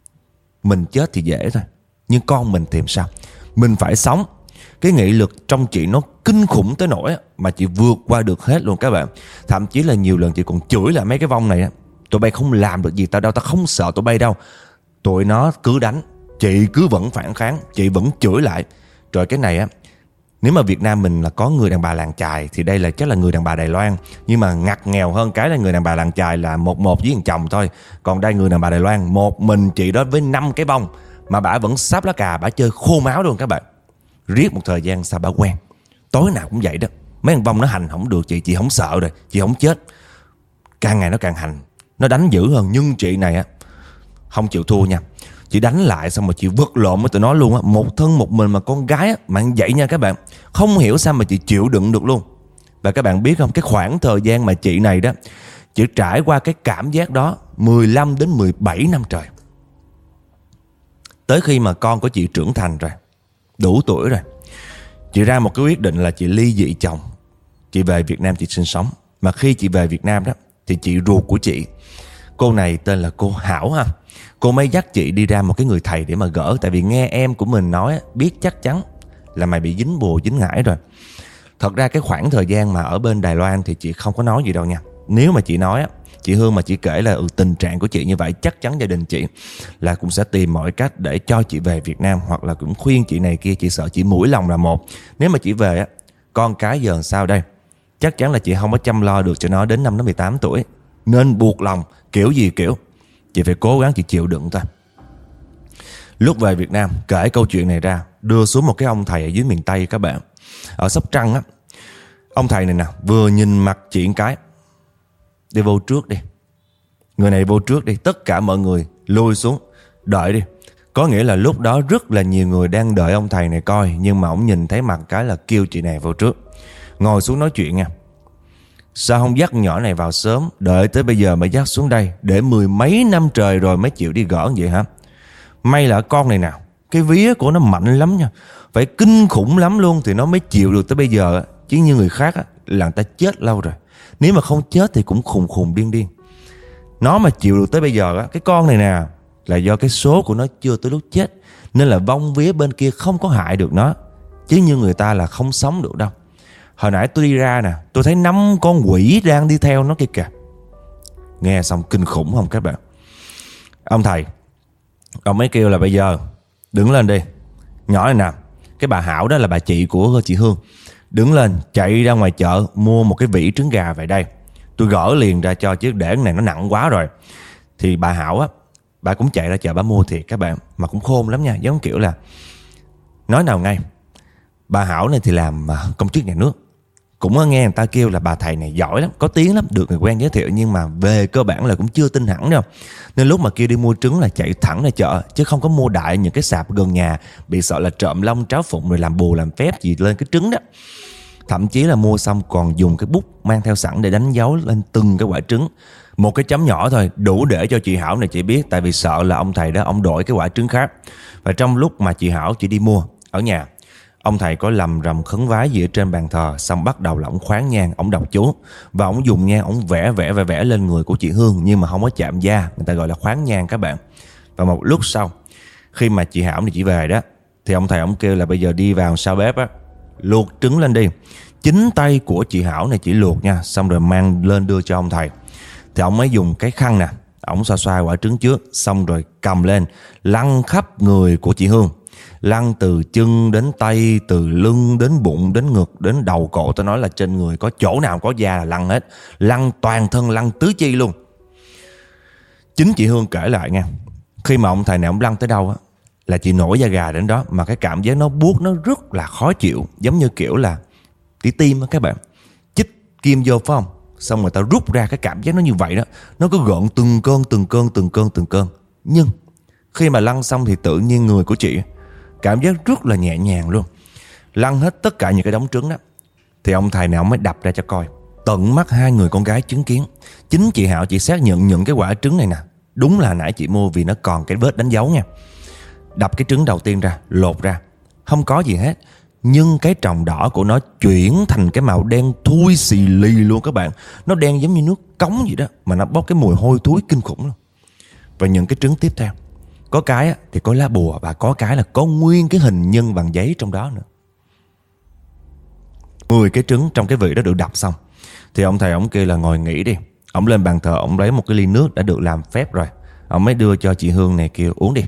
mình chết thì dễ thôi, nhưng con mình thì sao? Mình phải sống. Cái nghị lực trong chị nó kinh khủng tới nỗi mà chị vượt qua được hết luôn các bạn. Thậm chí là nhiều lần chị còn chửi lại mấy cái vong này, tụi bay không làm được gì tao đâu, tao không sợ tụi bay đâu. Tụi nó cứ đánh, chị cứ vẫn phản kháng, chị vẫn chửi lại. Rồi cái này á, nếu mà Việt Nam mình là có người đàn bà làng chài thì đây là chắc là người đàn bà Đài Loan. Nhưng mà ngặt nghèo hơn cái là người đàn bà làng chài là một một với thằng chồng thôi. Còn đây người đàn bà Đài Loan, một mình chị đó với năm cái bông, mà bả vẫn sáp lá cà, bả chơi khô máu luôn các bạn. Riết một thời gian sau bả quen, tối nào cũng vậy đó. Mấy thằng vong nó hành không được chị, chị không sợ rồi, chị không chết. Càng ngày nó càng hành, nó đánh dữ hơn. Nhưng chị này á không chịu thua nha. Chị đánh lại xong rồi chị vật lộn với tụi nó luôn á. Một thân một mình mà con gái á, mà vậy nha các bạn. Không hiểu sao mà chị chịu đựng được luôn. Và các bạn biết không, cái khoảng thời gian mà chị này đó, chị trải qua cái cảm giác đó mười lăm đến mười bảy năm trời. Tới khi mà con của chị trưởng thành rồi, đủ tuổi rồi, chị ra một cái quyết định là chị ly dị chồng, chị về Việt Nam chị sinh sống. Mà khi chị về Việt Nam đó thì chị ruột của chị, cô này tên là cô Hảo ha, cô mới dắt chị đi ra một cái người thầy để mà gỡ. Tại vì nghe em của mình nói, biết chắc chắn là mày bị dính bùa dính ngải rồi. Thật ra cái khoảng thời gian mà ở bên Đài Loan thì chị không có nói gì đâu nha. Nếu mà chị nói á, chị Hương mà chị kể là ừ, tình trạng của chị như vậy, chắc chắn gia đình chị là cũng sẽ tìm mọi cách để cho chị về Việt Nam. Hoặc là cũng khuyên chị này kia. Chị sợ chị mũi lòng là một. Nếu mà chị về á, con cái giờ sao đây? Chắc chắn là chị không có chăm lo được cho nó đến năm nó mười tám tuổi. Nên buộc lòng kiểu gì kiểu, chị phải cố gắng chị chịu đựng thôi. Lúc về Việt Nam kể câu chuyện này ra, đưa xuống một cái ông thầy ở dưới miền Tây các bạn, ở Sóc Trăng á. Ông thầy này nè, vừa nhìn mặt chị một cái, đi vô trước đi, người này vô trước đi, tất cả mọi người lui xuống, đợi đi. Có nghĩa là lúc đó rất là nhiều người đang đợi ông thầy này coi. Nhưng mà ông nhìn thấy mặt cái là kêu chị này vô trước. ngồi xuống nói chuyện nha. Sao không dắt nhỏ này vào sớm, đợi tới bây giờ mới dắt xuống đây, để mười mấy năm trời rồi mới chịu đi gỡ vậy hả? May là con này nào, cái vía của nó mạnh lắm nha, phải kinh khủng lắm luôn thì nó mới chịu được tới bây giờ. Chứ như người khác là người ta chết lâu rồi. Nếu mà không chết thì cũng khùng khùng điên điên. Nó mà chịu được tới bây giờ, cái con này nè, là do cái số của nó chưa tới lúc chết, nên là vong vía bên kia không có hại được nó. Chứ như người ta là không sống được đâu. Hồi nãy tôi đi ra nè, tôi thấy năm con quỷ đang đi theo nó kia kìa. Nghe xong kinh khủng không các bạn? Ông thầy, ông mới kêu là bây giờ đứng lên đi. Nhỏ này nè, cái bà Hảo đó là bà chị của chị Hương. Đứng lên chạy ra ngoài chợ mua một cái vỉ trứng gà về đây. Tôi gỡ liền ra cho, chứ để cái này nó nặng quá rồi. Thì bà Hảo á, bà cũng chạy ra chợ bà mua thiệt các bạn. Mà cũng khôn lắm nha, giống kiểu là nói nào ngay. Bà Hảo này thì làm công chức nhà nước. Cũng nghe người ta kêu là bà thầy này giỏi lắm, có tiếng lắm, được người quen giới thiệu. Nhưng mà về cơ bản là cũng chưa tin hẳn đâu. Nên lúc mà kêu đi mua trứng là chạy thẳng ra chợ, chứ không có mua đại những cái sạp gần nhà, bị sợ là trộm lông tráo phụng rồi làm bùa làm phép gì lên cái trứng đó. Thậm chí là mua xong còn dùng cái bút mang theo sẵn để đánh dấu lên từng cái quả trứng. Một cái chấm nhỏ thôi đủ để cho chị Hảo này chị biết. Tại vì sợ là ông thầy đó ông đổi cái quả trứng khác. Và trong lúc mà chị Hảo chỉ đi mua ở nhà, ông thầy có lầm rầm khấn vái gì ở trên bàn thờ. Xong bắt đầu là ông khoáng nhang, ông đọc chú. Và ông dùng nhang, ông vẽ vẽ vẽ vẽ lên người của chị Hương, nhưng mà không có chạm da. Người ta gọi là khoáng nhang các bạn. Và một lúc sau, khi mà chị Hảo này chị về đó, thì ông thầy ông kêu là bây giờ đi vào sau bếp á, luộc trứng lên đi. Chính tay của chị Hảo này chỉ luộc nha, xong rồi mang lên đưa cho ông thầy. Thì ông mới dùng cái khăn nè, ông xoa xoa quả trứng trước, xong rồi cầm lên lăn khắp người của chị Hương. Lăn từ chân đến tay, từ lưng đến bụng, đến ngực, đến đầu cổ. Tôi nói là trên người có chỗ nào có da là lăn hết. Lăn toàn thân, lăn tứ chi luôn. Chính chị Hương kể lại nha, khi mà ông thầy này ông lăn tới đâu á, là chị nổi da gà đến đó. Mà cái cảm giác nó buốt, nó rất là khó chịu. Giống như kiểu là tí tim á các bạn, chích kim vô phải không, xong người ta rút ra, cái cảm giác nó như vậy đó. Nó cứ gợn từng cơn từng cơn từng cơn từng cơn. Nhưng khi mà lăn xong thì tự nhiên người của chị cảm giác rất là nhẹ nhàng luôn. Lăn hết tất cả những cái đống trứng đó, thì ông thầy này ông mới đập ra cho coi. Tận mắt hai người con gái chứng kiến. Chính chị Hảo chị xác nhận những cái quả trứng này nè, đúng là nãy chị mua, vì nó còn cái vết đánh dấu nha. Đập cái trứng đầu tiên ra, lột ra, không có gì hết. Nhưng cái tròng đỏ của nó chuyển thành cái màu đen thui xì lì luôn các bạn. Nó đen giống như nước cống vậy đó, mà nó bốc cái mùi hôi thối kinh khủng luôn. Và những cái trứng tiếp theo, có cái thì có lá bùa, và có cái là có nguyên cái hình nhân bằng giấy trong đó nữa. Mười cái trứng trong cái vị đó được đập xong, thì ông thầy ông kêu là ngồi nghỉ đi. Ông lên bàn thờ, ông lấy một cái ly nước đã được làm phép rồi. Ông mới đưa cho chị Hương này kêu uống đi.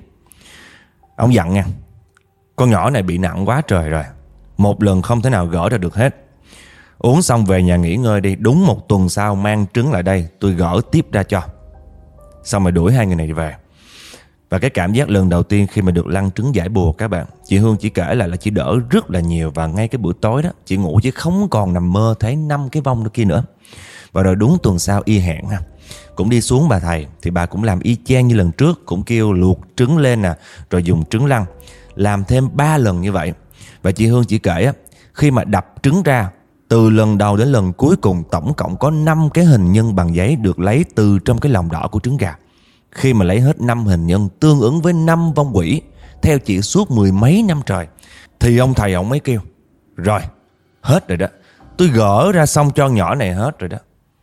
Ông dặn nha, con nhỏ này bị nặng quá trời rồi, một lần không thể nào gỡ ra được hết. Uống xong về nhà nghỉ ngơi đi. Đúng một tuần sau mang trứng lại đây, tôi gỡ tiếp ra cho. Xong rồi đuổi hai người này đi về. Và cái cảm giác lần đầu tiên khi mà được lăn trứng giải bùa các bạn, chị Hương chỉ kể lại là chị đỡ rất là nhiều. Và ngay cái buổi tối đó, chị ngủ chứ không còn nằm mơ thấy năm cái vong đó kia nữa. Và rồi đúng tuần sau y hẹn ha, cũng đi xuống bà thầy, thì bà cũng làm y chang như lần trước. Cũng kêu luộc trứng lên nè, rồi dùng trứng lăn. Làm thêm ba lần như vậy. Và chị Hương chỉ kể á, khi mà đập trứng ra, từ lần đầu đến lần cuối cùng, tổng cộng có năm cái hình nhân bằng giấy được lấy từ trong cái lòng đỏ của trứng gà. Khi mà lấy hết năm hình nhân tương ứng với năm vong quỷ, theo chị suốt mười mấy năm trời, thì ông thầy ông mới kêu rồi, hết rồi đó, tôi gỡ ra xong cho nhỏ này hết rồi đó.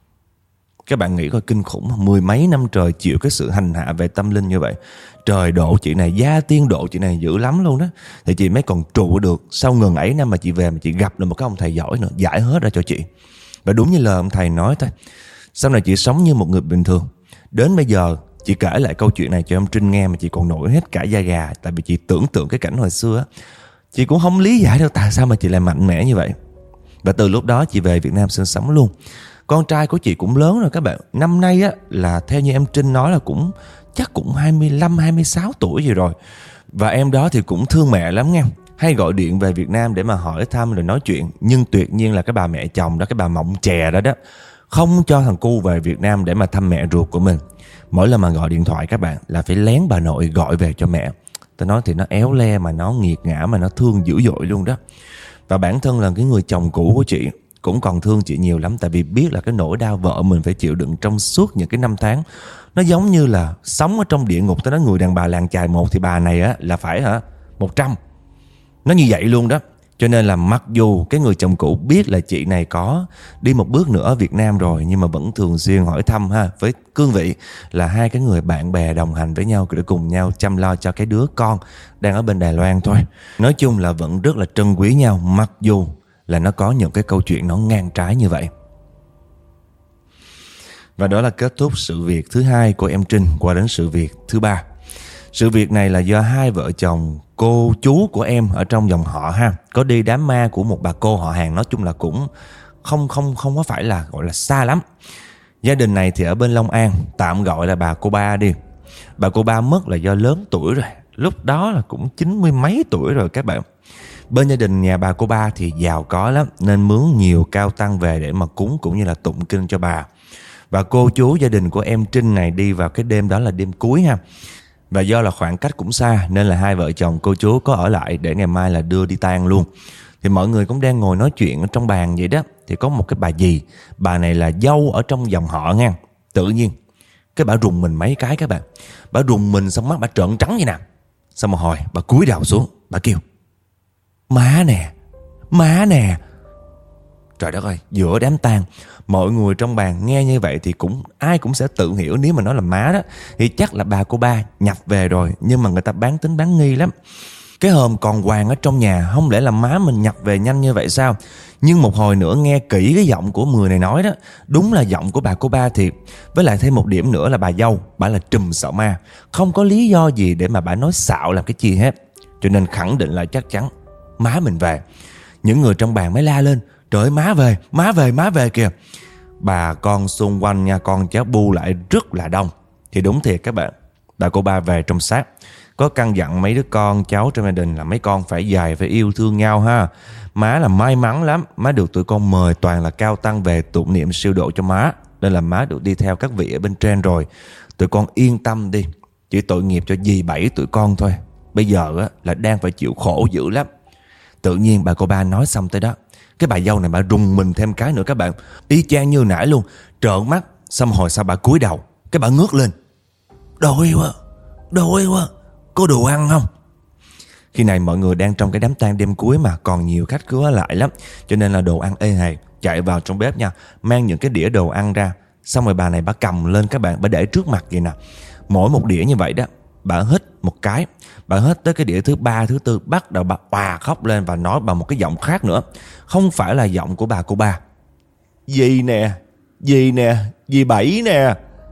Các bạn nghĩ coi kinh khủng không? Mười mấy năm trời chịu cái sự hành hạ về tâm linh như vậy. Trời độ chị này, gia tiên độ chị này dữ lắm luôn đó. Thì chị mới còn trụ được. Sau ngần ấy năm mà chị về, mà chị gặp được một cái ông thầy giỏi nữa, giải hết ra cho chị. Và đúng như lời ông thầy nói thôi, sau này chị sống như một người bình thường. Đến bây giờ chị kể lại câu chuyện này cho ông Trinh nghe mà chị còn nổi hết cả da gà. Tại vì chị tưởng tượng cái cảnh hồi xưa á, chị cũng không lý giải được tại sao mà chị lại mạnh mẽ như vậy. Và từ lúc đó chị về Việt Nam sinh sống luôn. Con trai của chị cũng lớn rồi các bạn. Năm nay á, là theo như em Trinh nói là cũng chắc cũng hai mươi lăm hai mươi sáu tuổi gì rồi. Và em đó thì cũng thương mẹ lắm nha, hay gọi điện về Việt Nam để mà hỏi thăm rồi nói chuyện. Nhưng tuyệt nhiên là cái bà mẹ chồng đó, cái bà mộng chè đó đó, không cho thằng cu về Việt Nam để mà thăm mẹ ruột của mình. Mỗi lần mà gọi điện thoại các bạn là phải lén bà nội gọi về cho mẹ. Tôi nói thì nó éo le, mà nó nghiệt ngã, mà nó thương dữ dội luôn đó. Và bản thân là cái người chồng cũ của chị cũng còn thương chị nhiều lắm. Tại vì biết là cái nỗi đau vợ mình phải chịu đựng trong suốt những cái năm tháng, nó giống như là sống ở trong địa ngục. Tôi nói người đàn bà làng chài một thì bà này á là phải hả một trăm. Nó như vậy luôn đó. Cho nên là mặc dù cái người chồng cũ biết là chị này có đi một bước nữa ở Việt Nam rồi, nhưng mà vẫn thường xuyên hỏi thăm ha, với cương vị là hai cái người bạn bè đồng hành với nhau để cùng nhau chăm lo cho cái đứa con đang ở bên Đài Loan thôi. Nói chung là vẫn rất là trân quý nhau, mặc dù là nó có những cái câu chuyện nó ngang trái như vậy. Và đó là kết thúc sự việc thứ hai của em Trinh. Qua đến sự việc thứ ba. Sự việc này là do hai vợ chồng cô chú của em ở trong dòng họ ha, có đi đám ma của một bà cô họ hàng. Nói chung là cũng không không không có phải là gọi là xa lắm. Gia đình này thì ở bên Long An, tạm gọi là bà cô ba đi. Bà cô ba mất là do lớn tuổi rồi, lúc đó là cũng chín mươi mấy tuổi rồi các bạn. Bên gia đình nhà bà cô ba thì giàu có lắm, nên mướn nhiều cao tăng về để mà cúng cũng như là tụng kinh cho bà. Và cô chú gia đình của em Trinh này đi vào cái đêm đó là đêm cuối ha. Và do là khoảng cách cũng xa nên là hai vợ chồng cô chú có ở lại để ngày mai là đưa đi tang luôn. Thì mọi người cũng đang ngồi nói chuyện ở trong bàn vậy đó. Thì có một cái bà dì, bà này là dâu ở trong dòng họ nha. Tự nhiên cái bà rùng mình mấy cái các bạn. Bà rùng mình xong mắt bà trợn trắng vậy nè. Xong một hồi bà cúi đầu xuống, bà kêu: Má nè, má nè. Trời đất ơi, giữa đám tang, mọi người trong bàn nghe như vậy thì cũng ai cũng sẽ tự hiểu, nếu mà nói là má đó thì chắc là bà cô ba nhập về rồi. Nhưng mà người ta bán tính bán nghi lắm. Cái hòm còn hoàng ở trong nhà, không lẽ là má mình nhập về nhanh như vậy sao? Nhưng một hồi nữa nghe kỹ cái giọng của người này nói đó, đúng là giọng của bà cô ba thiệt. Với lại thêm một điểm nữa là bà dâu, bà là trùm sợ ma, không có lý do gì để mà bà nói xạo làm cái chi hết. Cho nên khẳng định là chắc chắn má mình về. Những người trong bàn mới la lên: Trời ơi, má về, má về, má về kìa. Bà con xung quanh nha, con cháu bu lại rất là đông. Thì đúng thiệt các bạn, bà cô ba về trong xác. Có căn dặn mấy đứa con cháu trong gia đình là mấy con phải dày, phải yêu thương nhau ha. Má là may mắn lắm, má được tụi con mời toàn là cao tăng về tụng niệm siêu độ cho má, nên là má được đi theo các vị ở bên trên rồi. Tụi con yên tâm đi, chỉ tội nghiệp cho dì Bảy tụi con thôi. Bây giờ á, là đang phải chịu khổ dữ lắm. Tự nhiên bà cô ba nói xong tới đó, cái bà dâu này bà rùng mình thêm cái nữa các bạn. Y chang như nãy luôn, trợn mắt. Xong hồi sau bà cúi đầu, cái bà ngước lên: Đói quá, đói quá, có đồ ăn không? Khi này mọi người đang trong cái đám tang đêm cuối mà còn nhiều khách cứ lại lắm, cho nên là đồ ăn ê hề. Chạy vào trong bếp nha, mang những cái đĩa đồ ăn ra. Xong rồi bà này bà cầm lên các bạn, bà để trước mặt vậy nè. Mỗi một đĩa như vậy đó, bà hít một cái, bà hít tới cái đĩa thứ ba, thứ tư, bắt đầu bà òa khóc lên và nói bằng một cái giọng khác nữa, không phải là giọng của bà cô ba: Dì nè, dì nè, dì Bảy nè.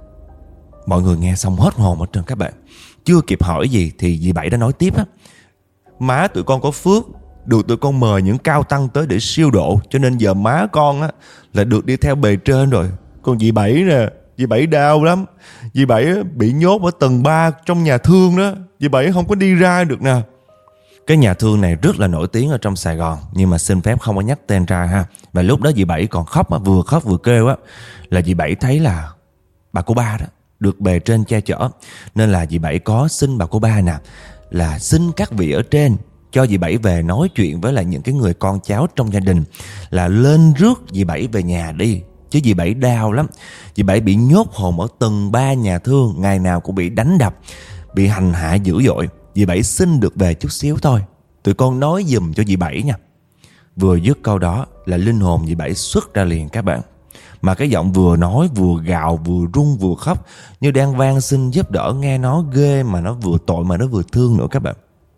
Mọi người nghe xong hết hồn hết trơn các bạn. Chưa kịp hỏi gì thì dì Bảy đã nói tiếp á: Má tụi con có phước, được tụi con mời những cao tăng tới để siêu độ, cho nên giờ má con á là được đi theo bề trên rồi. Còn dì Bảy nè, dì Bảy đau lắm. Dì Bảy bị nhốt ở tầng ba trong nhà thương đó. Dì Bảy không có đi ra được nè. Cái nhà thương này rất là nổi tiếng ở trong Sài Gòn, nhưng mà xin phép không có nhắc tên ra ha. Và lúc đó dì Bảy còn khóc, vừa khóc vừa kêu á, là dì Bảy thấy là bà cô ba đó được bề trên che chở, nên là dì Bảy có xin bà cô ba nè là xin các vị ở trên cho dì Bảy về nói chuyện với lại những cái người con cháu trong gia đình, là lên rước dì Bảy về nhà đi. Chứ dì Bảy đau lắm. Dì Bảy bị nhốt hồn ở tầng ba nhà thương, ngày nào cũng bị đánh đập, bị hành hạ dữ dội. Dì Bảy xin được về chút xíu thôi, tụi con nói giùm cho dì Bảy nha. Vừa dứt câu đó là linh hồn dì Bảy xuất ra liền các bạn. Mà cái giọng vừa nói vừa gào, vừa run vừa khóc, như đang van xin giúp đỡ. Nghe nó ghê mà nó vừa tội mà nó vừa thương nữa các bạn.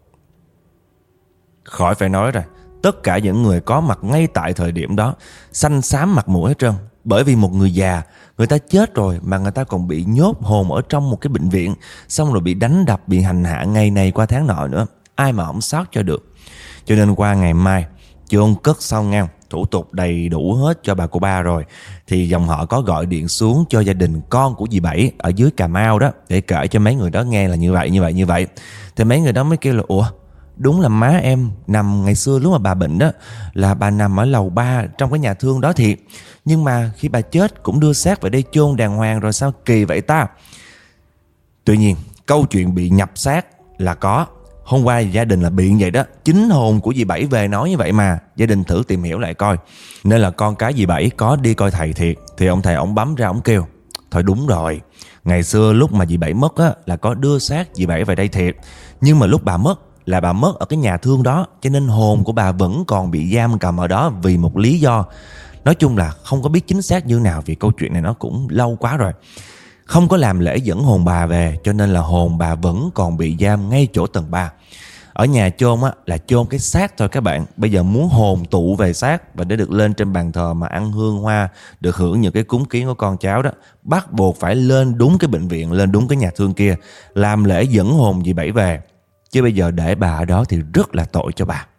Khỏi phải nói rồi, tất cả những người có mặt ngay tại thời điểm đó xanh xám mặt mũi hết trơn. Bởi vì một người già, người ta chết rồi mà người ta còn bị nhốt hồn ở trong một cái bệnh viện, xong rồi bị đánh đập, bị hành hạ ngày này qua tháng nọ nữa. Ai mà không sót cho được. Cho nên qua ngày mai chôn cất xong nha, thủ tục đầy đủ hết cho bà cô ba rồi, thì dòng họ có gọi điện xuống cho gia đình con của dì Bảy ở dưới Cà Mau đó, để kể cho mấy người đó nghe là như vậy, như vậy, như vậy. Thì mấy người đó mới kêu là: Ủa, đúng là má em nằm ngày xưa lúc mà bà bệnh đó, là bà nằm ở lầu ba trong cái nhà thương đó thiệt. Nhưng mà khi bà chết cũng đưa xác về đây chôn đàng hoàng rồi, sao kỳ vậy ta? Tuy nhiên câu chuyện bị nhập xác là có, Hôm qua gia đình là bị vậy đó, chính hồn của dì Bảy về nói như vậy mà. Gia đình thử tìm hiểu lại coi. Nên là con cái dì Bảy có đi coi thầy thiệt. Thì ông thầy ông bấm ra ông kêu, thôi đúng rồi, ngày xưa lúc mà dì Bảy mất á, là có đưa xác dì Bảy về đây thiệt. Nhưng mà lúc bà mất là bà mất ở cái nhà thương đó, cho nên hồn của bà vẫn còn bị giam cầm ở đó vì một lý do. Nói chung là không có biết chính xác như nào, vì câu chuyện này nó cũng lâu quá rồi. Không có làm lễ dẫn hồn bà về, cho nên là hồn bà vẫn còn bị giam ngay chỗ tầng ba. Ở nhà chôn á, là chôn cái xác thôi các bạn. Bây giờ muốn hồn tụ về xác và để được lên trên bàn thờ mà ăn hương hoa, được hưởng những cái cúng kiến của con cháu đó, bắt buộc phải lên đúng cái bệnh viện, lên đúng cái nhà thương kia, làm lễ dẫn hồn dì Bảy về. Chứ bây giờ để bà ở đó thì rất là tội cho bà.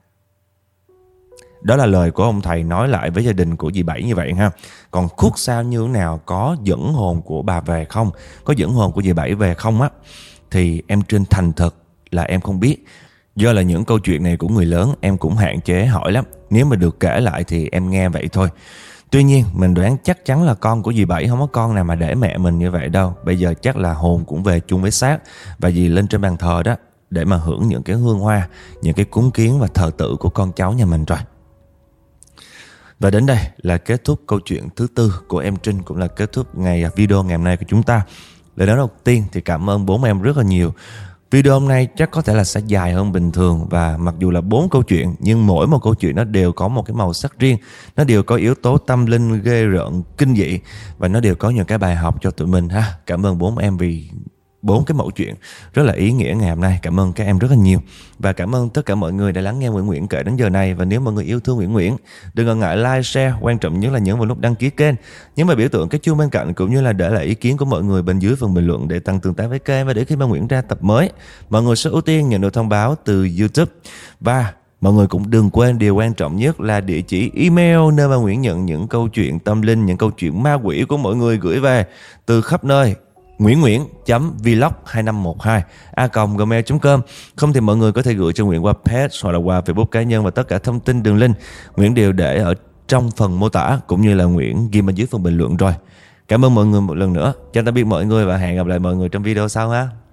Đó là lời của ông thầy nói lại với gia đình của dì Bảy như vậy ha. Còn khúc sau như thế nào, có dẫn hồn của bà về không, có dẫn hồn của dì Bảy về không á, thì em Trinh thành thật là em không biết. Do là những câu chuyện này của người lớn em cũng hạn chế hỏi lắm. Nếu mà được kể lại thì em nghe vậy thôi. Tuy nhiên mình đoán chắc chắn là con của dì Bảy không có con nào mà để mẹ mình như vậy đâu. Bây giờ chắc là hồn cũng về chung với xác, và dì lên trên bàn thờ đó để mà hưởng những cái hương hoa, những cái cúng kiến và thờ tự của con cháu nhà mình rồi. Và đến đây là kết thúc câu chuyện thứ tư của em Trinh, cũng là kết thúc ngày video ngày hôm nay của chúng ta. Lời nói đầu tiên thì cảm ơn bốn em rất là nhiều. Video hôm nay chắc có thể là sẽ dài hơn bình thường, và mặc dù là bốn câu chuyện nhưng mỗi một câu chuyện nó đều có một cái màu sắc riêng, nó đều có yếu tố tâm linh, ghê rợn, kinh dị, và nó đều có những cái bài học cho tụi mình ha. Cảm ơn bốn em vì bốn cái mẫu chuyện rất là ý nghĩa ngày hôm nay. Cảm ơn các em rất là nhiều. Và cảm ơn tất cả mọi người đã lắng nghe Nguyễn Nguyễn kể đến giờ này. Và nếu mọi người yêu thương Nguyễn Nguyễn, đừng ngần ngại like, share, quan trọng nhất là nhấn vào nút đăng ký kênh, nhấn vào biểu tượng cái chuông bên cạnh, cũng như là để lại ý kiến của mọi người bên dưới phần bình luận để tăng tương tác với kênh. Và để khi mà Nguyễn ra tập mới, mọi người sẽ ưu tiên nhận được thông báo từ YouTube. Và mọi người cũng đừng quên điều quan trọng nhất là địa chỉ email nơi mà Nguyễn nhận những câu chuyện tâm linh, những câu chuyện ma quỷ của mọi người gửi về từ khắp nơi. Nguyễn Nguyễn chấm vlog hai năm một hai a còng gmail chấm com. Không thì mọi người có thể gửi cho Nguyễn qua page hoặc là qua Facebook cá nhân, và tất cả thông tin đường link Nguyễn đều để ở trong phần mô tả, cũng như là Nguyễn ghi ở dưới phần bình luận rồi. Cảm ơn mọi người một lần nữa. Chào tạm biệt mọi người và hẹn gặp lại mọi người trong video sau ha.